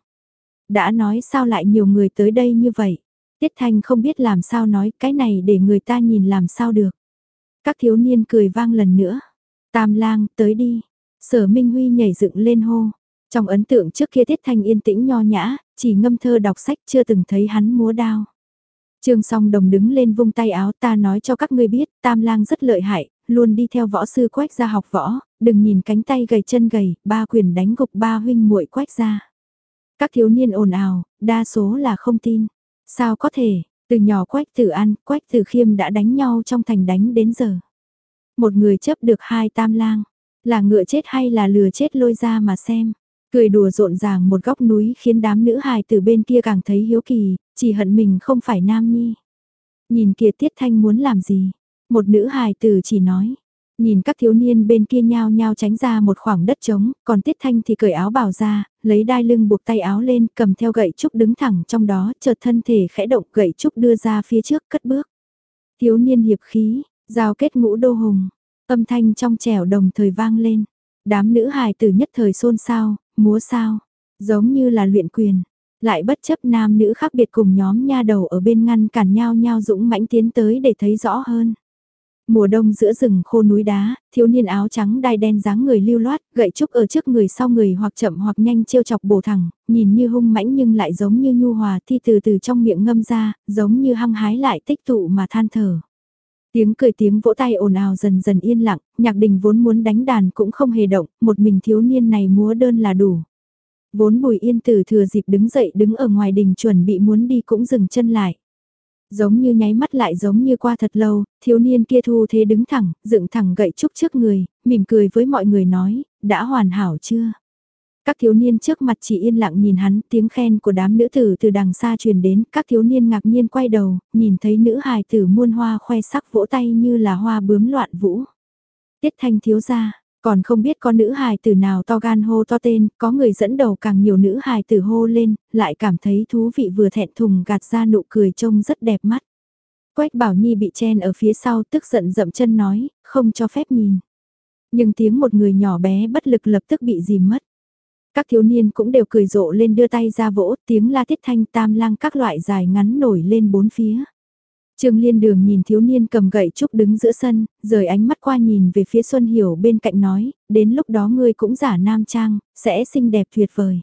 Đã nói sao lại nhiều người tới đây như vậy? Tiết Thanh không biết làm sao nói, cái này để người ta nhìn làm sao được. Các thiếu niên cười vang lần nữa. Tam lang, tới đi. Sở Minh Huy nhảy dựng lên hô. Trong ấn tượng trước kia Tiết Thanh yên tĩnh nho nhã, chỉ ngâm thơ đọc sách chưa từng thấy hắn múa đao. Trương Song Đồng đứng lên vung tay áo, ta nói cho các ngươi biết, Tam lang rất lợi hại, luôn đi theo võ sư Quách gia học võ, đừng nhìn cánh tay gầy chân gầy, ba quyền đánh gục ba huynh muội Quách gia. Các thiếu niên ồn ào, đa số là không tin. Sao có thể, từ nhỏ Quách Tử An, Quách Tử Khiêm đã đánh nhau trong thành đánh đến giờ. Một người chấp được hai Tam lang, là ngựa chết hay là lừa chết lôi ra mà xem. Cười đùa rộn ràng một góc núi khiến đám nữ hài từ bên kia càng thấy hiếu kỳ, chỉ hận mình không phải nam nhi. Nhìn kia Tiết Thanh muốn làm gì? Một nữ hài tử chỉ nói. Nhìn các thiếu niên bên kia nhao nhao tránh ra một khoảng đất trống, còn Tiết Thanh thì cởi áo bào ra, lấy đai lưng buộc tay áo lên, cầm theo gậy trúc đứng thẳng trong đó, chợt thân thể khẽ động gậy trúc đưa ra phía trước cất bước. Thiếu niên hiệp khí, giao kết ngũ đô hùng, âm thanh trong trẻo đồng thời vang lên. Đám nữ hài tử nhất thời xôn xao, múa sao, giống như là luyện quyền, lại bất chấp nam nữ khác biệt cùng nhóm nha đầu ở bên ngăn cản nhau nhau dũng mãnh tiến tới để thấy rõ hơn. Mùa đông giữa rừng khô núi đá, thiếu niên áo trắng đai đen dáng người lưu loát, gậy trúc ở trước người sau người hoặc chậm hoặc nhanh trêu chọc bổ thẳng, nhìn như hung mãnh nhưng lại giống như nhu hòa thi từ từ trong miệng ngâm ra, giống như hăng hái lại tích tụ mà than thở. Tiếng cười tiếng vỗ tay ồn ào dần dần yên lặng, Nhạc Đình vốn muốn đánh đàn cũng không hề động, một mình thiếu niên này múa đơn là đủ. Vốn Bùi Yên Tử thừa dịp đứng dậy đứng ở ngoài đình chuẩn bị muốn đi cũng dừng chân lại. Giống như nháy mắt lại giống như qua thật lâu, thiếu niên kia thu thế đứng thẳng, dựng thẳng gậy trúc trước người, mỉm cười với mọi người nói, đã hoàn hảo chưa? Các thiếu niên trước mặt chỉ yên lặng nhìn hắn, tiếng khen của đám nữ tử từ đằng xa truyền đến, các thiếu niên ngạc nhiên quay đầu, nhìn thấy nữ hài tử muôn hoa khoe sắc vỗ tay như là hoa bướm loạn vũ. Tiết Thanh thiếu gia, còn không biết có nữ hài tử nào to gan hô to tên, có người dẫn đầu càng nhiều nữ hài tử hô lên, lại cảm thấy thú vị vừa thẹn thùng gạt ra nụ cười trông rất đẹp mắt. Quách Bảo Nhi bị chen ở phía sau tức giận dậm chân nói, không cho phép nhìn. Nhưng tiếng một người nhỏ bé bất lực lập tức bị dìm mất. Các thiếu niên cũng đều cười rộ lên đưa tay ra vỗ, tiếng la Tiết Thanh Tam lang các loại dài ngắn nổi lên bốn phía. Trương Liên Đường nhìn thiếu niên cầm gậy trúc đứng giữa sân, rời ánh mắt qua nhìn về phía Xuân Hiểu bên cạnh nói, đến lúc đó ngươi cũng giả nam trang, sẽ xinh đẹp tuyệt vời.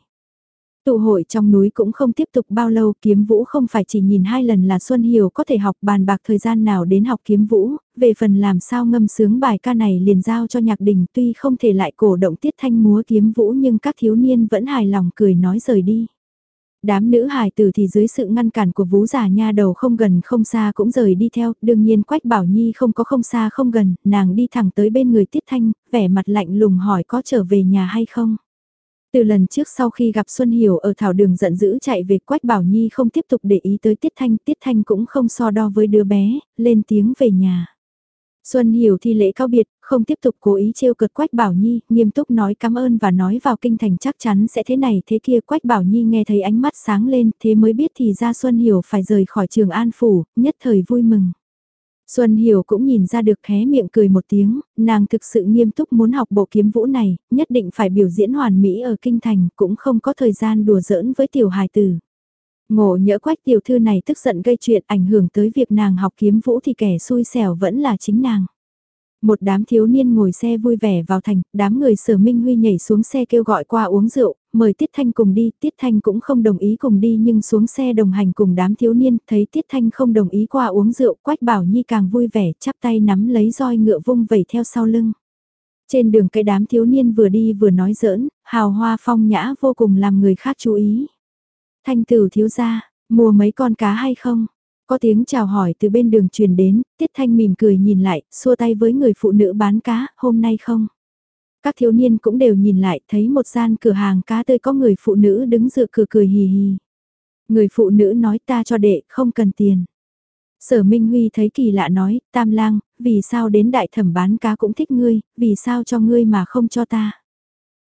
Tụ hội trong núi cũng không tiếp tục bao lâu, kiếm vũ không phải chỉ nhìn hai lần là Xuân Hiểu có thể học, bàn bạc thời gian nào đến học kiếm vũ, về phần làm sao ngâm sướng bài ca này liền giao cho Nhạc Đình, tuy không thể lại cổ động Tiết Thanh múa kiếm vũ nhưng các thiếu niên vẫn hài lòng cười nói rời đi. Đám nữ hài tử thì dưới sự ngăn cản của vú già nha đầu không gần không xa cũng rời đi theo, đương nhiên Quách Bảo Nhi không có không xa không gần, nàng đi thẳng tới bên người Tiết Thanh, vẻ mặt lạnh lùng hỏi có trở về nhà hay không. Từ lần trước sau khi gặp Xuân Hiểu ở thảo đường giận dữ chạy về, Quách Bảo Nhi không tiếp tục để ý tới Tiết Thanh, Tiết Thanh cũng không so đo với đứa bé, lên tiếng về nhà. Xuân Hiểu thi lễ cáo biệt, không tiếp tục cố ý trêu cợt Quách Bảo Nhi, nghiêm túc nói cảm ơn và nói vào kinh thành chắc chắn sẽ thế này thế kia. Quách Bảo Nhi nghe thấy ánh mắt sáng lên, thế mới biết thì ra Xuân Hiểu phải rời khỏi Trường An Phủ, nhất thời vui mừng. Xuân Hiểu cũng nhìn ra được khé miệng cười một tiếng, nàng thực sự nghiêm túc muốn học bộ kiếm vũ này, nhất định phải biểu diễn hoàn mỹ ở kinh thành, cũng không có thời gian đùa giỡn với tiểu hài tử. Ngộ nhỡ Quách tiểu thư này tức giận gây chuyện ảnh hưởng tới việc nàng học kiếm vũ thì kẻ xui xẻo vẫn là chính nàng. Một đám thiếu niên ngồi xe vui vẻ vào thành, đám người Sở Minh Huy nhảy xuống xe kêu gọi qua uống rượu, mời Tiết Thanh cùng đi, Tiết Thanh cũng không đồng ý cùng đi nhưng xuống xe đồng hành cùng đám thiếu niên, thấy Tiết Thanh không đồng ý qua uống rượu, Quách Bảo Nhi càng vui vẻ, chắp tay nắm lấy roi ngựa vung vẩy theo sau lưng. Trên đường cái đám thiếu niên vừa đi vừa nói giỡn, hào hoa phong nhã vô cùng làm người khác chú ý. Thanh tử thiếu gia, mua mấy con cá hay không? Có tiếng chào hỏi từ bên đường truyền đến, Tiết Thanh mỉm cười nhìn lại, xua tay với người phụ nữ bán cá, hôm nay không? Các thiếu niên cũng đều nhìn lại, thấy một gian cửa hàng cá tươi có người phụ nữ đứng dựa cửa cười hì hì. Người phụ nữ nói ta cho đệ, không cần tiền. Sở Minh Huy thấy kỳ lạ nói, Tam lang, vì sao đến đại thẩm bán cá cũng thích ngươi, vì sao cho ngươi mà không cho ta?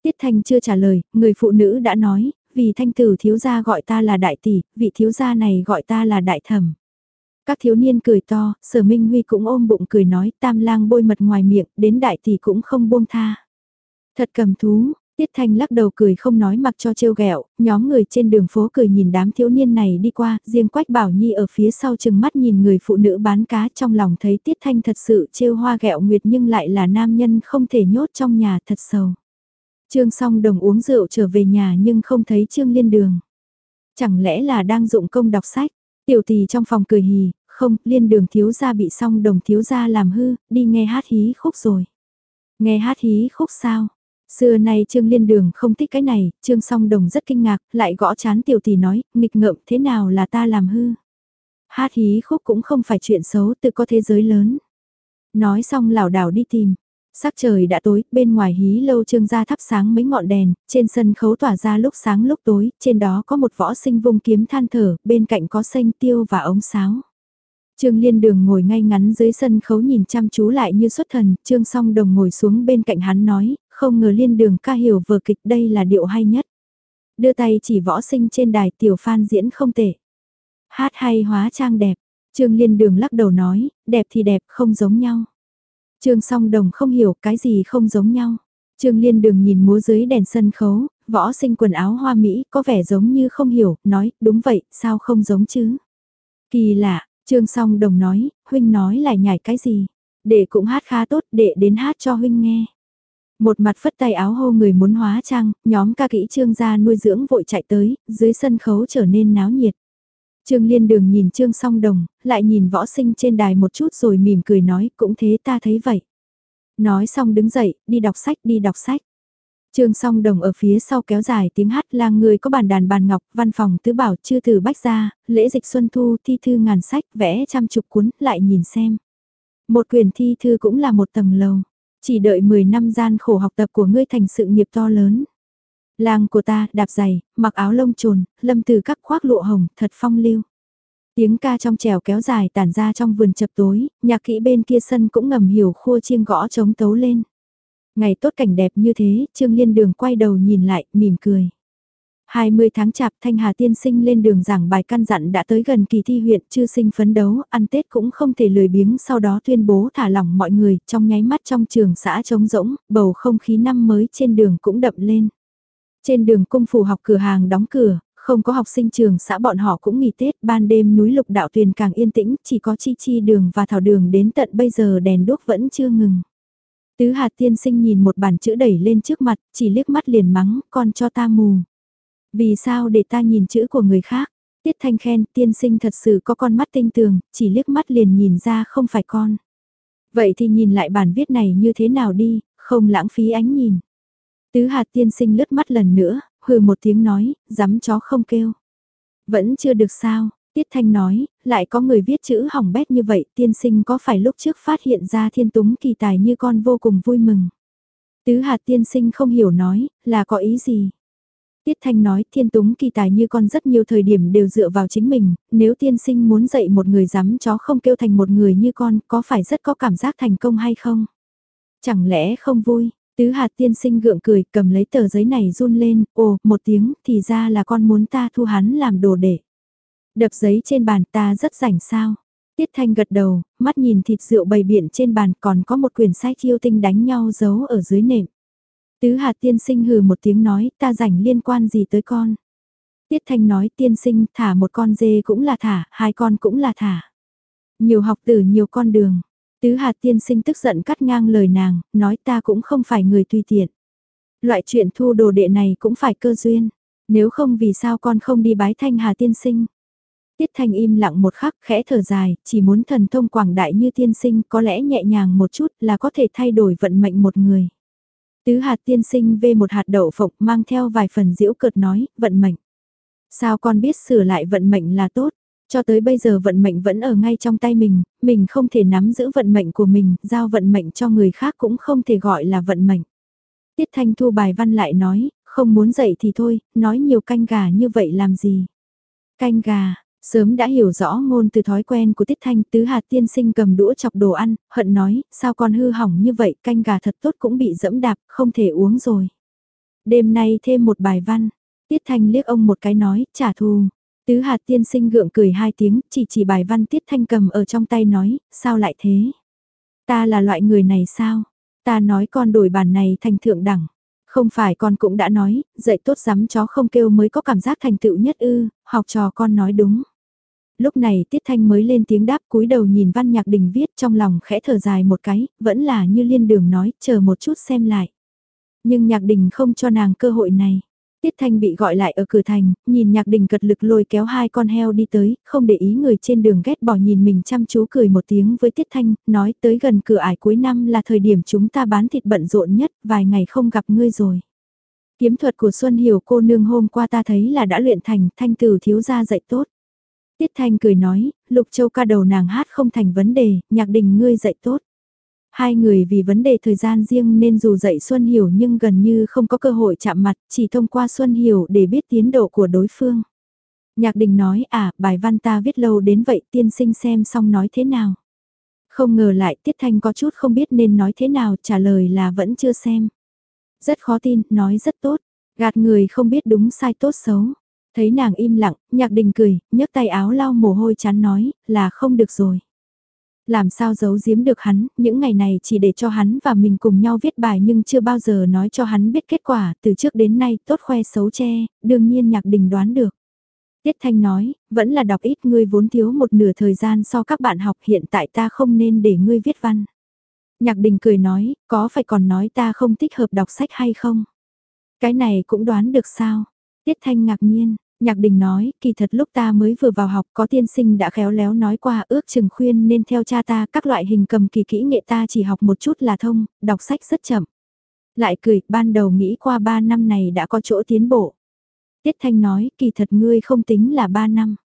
Tiết Thanh chưa trả lời, người phụ nữ đã nói, vì Thanh tử thiếu gia gọi ta là đại tỷ, vị thiếu gia này gọi ta là đại thẩm. Các thiếu niên cười to, Sở Minh Huy cũng ôm bụng cười nói, tam lang bôi mật ngoài miệng, đến đại tỷ cũng không buông tha. Thật cầm thú, Tiết Thanh lắc đầu cười không nói mặc cho trêu ghẹo, nhóm người trên đường phố cười nhìn đám thiếu niên này đi qua, riêng Quách Bảo Nhi ở phía sau chừng mắt nhìn người phụ nữ bán cá, trong lòng thấy Tiết Thanh thật sự trêu hoa ghẹo nguyệt nhưng lại là nam nhân không thể nhốt trong nhà, thật sầu. Trương Song Đồng uống rượu trở về nhà nhưng không thấy Trương Liên Đường. Chẳng lẽ là đang dụng công đọc sách? Tiểu tỷ trong phòng cười hì, không, Liên Đường thiếu gia bị Song Đồng thiếu gia làm hư, đi nghe hát hí khúc rồi. Nghe hát hí khúc sao? Xưa nay Trương Liên Đường không thích cái này, Trương Song Đồng rất kinh ngạc, lại gõ chán tiểu tỷ nói, nghịch ngợm thế nào là ta làm hư. Hát hí khúc cũng không phải chuyện xấu, tự có thế giới lớn. Nói xong lảo đảo đi tìm. Sắc trời đã tối, bên ngoài hí lâu Trương gia thắp sáng mấy ngọn đèn, trên sân khấu tỏa ra lúc sáng lúc tối, trên đó có một võ sinh vung kiếm than thở, bên cạnh có sanh tiêu và ống sáo. Trương Liên Đường ngồi ngay ngắn dưới sân khấu nhìn chăm chú lại như xuất thần, Trương Song Đồng ngồi xuống bên cạnh hắn nói, không ngờ Liên Đường ca hiểu vở kịch đây là điệu hay nhất. Đưa tay chỉ võ sinh trên đài tiểu phan diễn không tệ. Hát hay hóa trang đẹp, Trương Liên Đường lắc đầu nói, đẹp thì đẹp không giống nhau. Trương Song Đồng không hiểu cái gì không giống nhau. Trương Liên Đường nhìn múa dưới đèn sân khấu, võ sinh quần áo hoa mỹ có vẻ giống như không hiểu, nói, đúng vậy, sao không giống chứ? Kỳ lạ, Trương Song Đồng nói, huynh nói lại nhảy cái gì? Đệ cũng hát khá tốt, đệ đến hát cho huynh nghe. Một mặt phất tay áo hô người muốn hóa trang, nhóm ca kỹ Trương gia nuôi dưỡng vội chạy tới, dưới sân khấu trở nên náo nhiệt. Trương Liên Đường nhìn Trương Song Đồng, lại nhìn võ sinh trên đài một chút rồi mỉm cười nói, cũng thế ta thấy vậy. Nói xong đứng dậy, đi đọc sách, đi đọc sách. Trương Song Đồng ở phía sau kéo dài tiếng hát làng người có bàn đàn bàn ngọc, văn phòng tứ bảo chư từ bách gia, lễ dịch xuân thu, thi thư ngàn sách, vẽ trăm chục cuốn, lại nhìn xem. Một quyển thi thư cũng là một tầng lầu, chỉ đợi mười năm gian khổ học tập của ngươi thành sự nghiệp to lớn. Làng của ta, đạp giày, mặc áo lông trồn, lâm từ các khoác lụa hồng, thật phong lưu. Tiếng ca trong trèo kéo dài tản ra trong vườn chập tối, nhạc kỹ bên kia sân cũng ngầm hiểu khua chiêng gõ trống tấu lên. Ngày tốt cảnh đẹp như thế, Trương Liên Đường quay đầu nhìn lại, mỉm cười. hai mươi tháng chạp Thanh Hà tiên sinh lên đường giảng bài căn dặn đã tới gần kỳ thi huyện chư sinh phấn đấu, ăn Tết cũng không thể lười biếng sau đó tuyên bố thả lỏng mọi người, trong nháy mắt trong trường xã trống rỗng, bầu không khí năm mới trên đường cũng đậm lên. Trên đường cung phủ học cửa hàng đóng cửa, không có học sinh trường xã bọn họ cũng nghỉ Tết, ban đêm núi lục đạo tuyền càng yên tĩnh, chỉ có chi chi đường và thảo đường đến tận bây giờ đèn đuốc vẫn chưa ngừng. Tứ hạt tiên sinh nhìn một bản chữ đẩy lên trước mặt, chỉ liếc mắt liền mắng, con cho ta mù. Vì sao để ta nhìn chữ của người khác? Tiết Thanh khen, tiên sinh thật sự có con mắt tinh tường, chỉ liếc mắt liền nhìn ra không phải con. Vậy thì nhìn lại bản viết này như thế nào đi, không lãng phí ánh nhìn. Tứ hạt tiên sinh lướt mắt lần nữa, hừ một tiếng nói, dám chó không kêu. Vẫn chưa được sao, Tiết Thanh nói, lại có người viết chữ hỏng bét như vậy, tiên sinh có phải lúc trước phát hiện ra thiên túng kỳ tài như con vô cùng vui mừng. Tứ hạt tiên sinh không hiểu nói, là có ý gì. Tiết Thanh nói, thiên túng kỳ tài như con rất nhiều thời điểm đều dựa vào chính mình, nếu tiên sinh muốn dạy một người dám chó không kêu thành một người như con, có phải rất có cảm giác thành công hay không? Chẳng lẽ không vui? Tứ hạt tiên sinh gượng cười, cầm lấy tờ giấy này run lên, ồ, một tiếng, thì ra là con muốn ta thu hắn làm đồ để. Đập giấy trên bàn, ta rất rảnh sao. Tiết Thanh gật đầu, mắt nhìn thịt rượu bày biện trên bàn, còn có một quyển sách yêu tinh đánh nhau giấu ở dưới nệm. Tứ hạt tiên sinh hừ một tiếng nói, ta rảnh liên quan gì tới con. Tiết Thanh nói, tiên sinh, thả một con dê cũng là thả, hai con cũng là thả. Nhiều học từ nhiều con đường. Tứ hạt tiên sinh tức giận cắt ngang lời nàng, nói ta cũng không phải người tùy tiện. Loại chuyện thu đồ đệ này cũng phải cơ duyên, nếu không vì sao con không đi bái Thanh Hà tiên sinh. Tiết Thanh im lặng một khắc khẽ thở dài, chỉ muốn thần thông quảng đại như tiên sinh có lẽ nhẹ nhàng một chút là có thể thay đổi vận mệnh một người. Tứ hạt tiên sinh vê một hạt đậu phộng mang theo vài phần giễu cợt nói, vận mệnh. Sao con biết sửa lại vận mệnh là tốt? Cho tới bây giờ vận mệnh vẫn ở ngay trong tay mình, mình không thể nắm giữ vận mệnh của mình, giao vận mệnh cho người khác cũng không thể gọi là vận mệnh. Tiết Thanh thu bài văn lại nói, không muốn dậy thì thôi, nói nhiều canh gà như vậy làm gì? Canh gà, sớm đã hiểu rõ ngôn từ thói quen của Tiết Thanh, tứ hạt tiên sinh cầm đũa chọc đồ ăn, hận nói, sao con hư hỏng như vậy, canh gà thật tốt cũng bị dẫm đạp, không thể uống rồi. Đêm nay thêm một bài văn. Tiết Thanh liếc ông một cái nói, trả thù. Tứ hạt tiên sinh gượng cười hai tiếng, chỉ chỉ bài văn Tiết Thanh cầm ở trong tay nói, sao lại thế? Ta là loại người này sao? Ta nói con đổi bản này thành thượng đẳng. Không phải con cũng đã nói, dạy tốt dám chó không kêu mới có cảm giác thành tựu nhất ư, học trò con nói đúng. Lúc này Tiết Thanh mới lên tiếng đáp, cúi đầu nhìn Văn Nhạc Đình viết, trong lòng khẽ thở dài một cái, vẫn là như Liên Đường nói, chờ một chút xem lại. Nhưng Nhạc Đình không cho nàng cơ hội này. Tiết Thanh bị gọi lại ở cửa thành, nhìn Nhạc Đình cật lực lôi kéo hai con heo đi tới, không để ý người trên đường ghét bỏ nhìn mình chăm chú cười một tiếng với Tiết Thanh, nói tới gần cửa ải cuối năm là thời điểm chúng ta bán thịt bận rộn nhất, vài ngày không gặp ngươi rồi. Kiếm thuật của Xuân Hiểu cô nương hôm qua ta thấy là đã luyện thành, Thanh tử thiếu gia dạy tốt. Tiết Thanh cười nói, Lục Châu ca đầu nàng hát không thành vấn đề, Nhạc Đình ngươi dạy tốt. Hai người vì vấn đề thời gian riêng nên dù dạy Xuân Hiểu nhưng gần như không có cơ hội chạm mặt, chỉ thông qua Xuân Hiểu để biết tiến độ của đối phương. Nhạc Đình nói, à, bài văn ta viết lâu đến vậy, tiên sinh xem xong nói thế nào. Không ngờ lại Tiết Thanh có chút không biết nên nói thế nào, trả lời là vẫn chưa xem. Rất khó tin, nói rất tốt, gạt người không biết đúng sai tốt xấu. Thấy nàng im lặng, Nhạc Đình cười, nhấc tay áo lau mồ hôi chán nói, là không được rồi. Làm sao giấu giếm được hắn, những ngày này chỉ để cho hắn và mình cùng nhau viết bài nhưng chưa bao giờ nói cho hắn biết kết quả, từ trước đến nay tốt khoe xấu che, đương nhiên Nhạc Đình đoán được. Tiết Thanh nói, vẫn là đọc ít, ngươi vốn thiếu một nửa thời gian so các bạn học, hiện tại ta không nên để ngươi viết văn. Nhạc Đình cười nói, có phải còn nói ta không thích hợp đọc sách hay không? Cái này cũng đoán được sao? Tiết Thanh ngạc nhiên. Nhạc Đình nói, kỳ thật lúc ta mới vừa vào học có tiên sinh đã khéo léo nói qua ước chừng khuyên nên theo cha ta, các loại hình cầm kỳ kỹ nghệ ta chỉ học một chút là thông, đọc sách rất chậm. Lại cười, ban đầu nghĩ qua ba năm này đã có chỗ tiến bộ. Tiết Thanh nói, kỳ thật ngươi không tính là ba năm.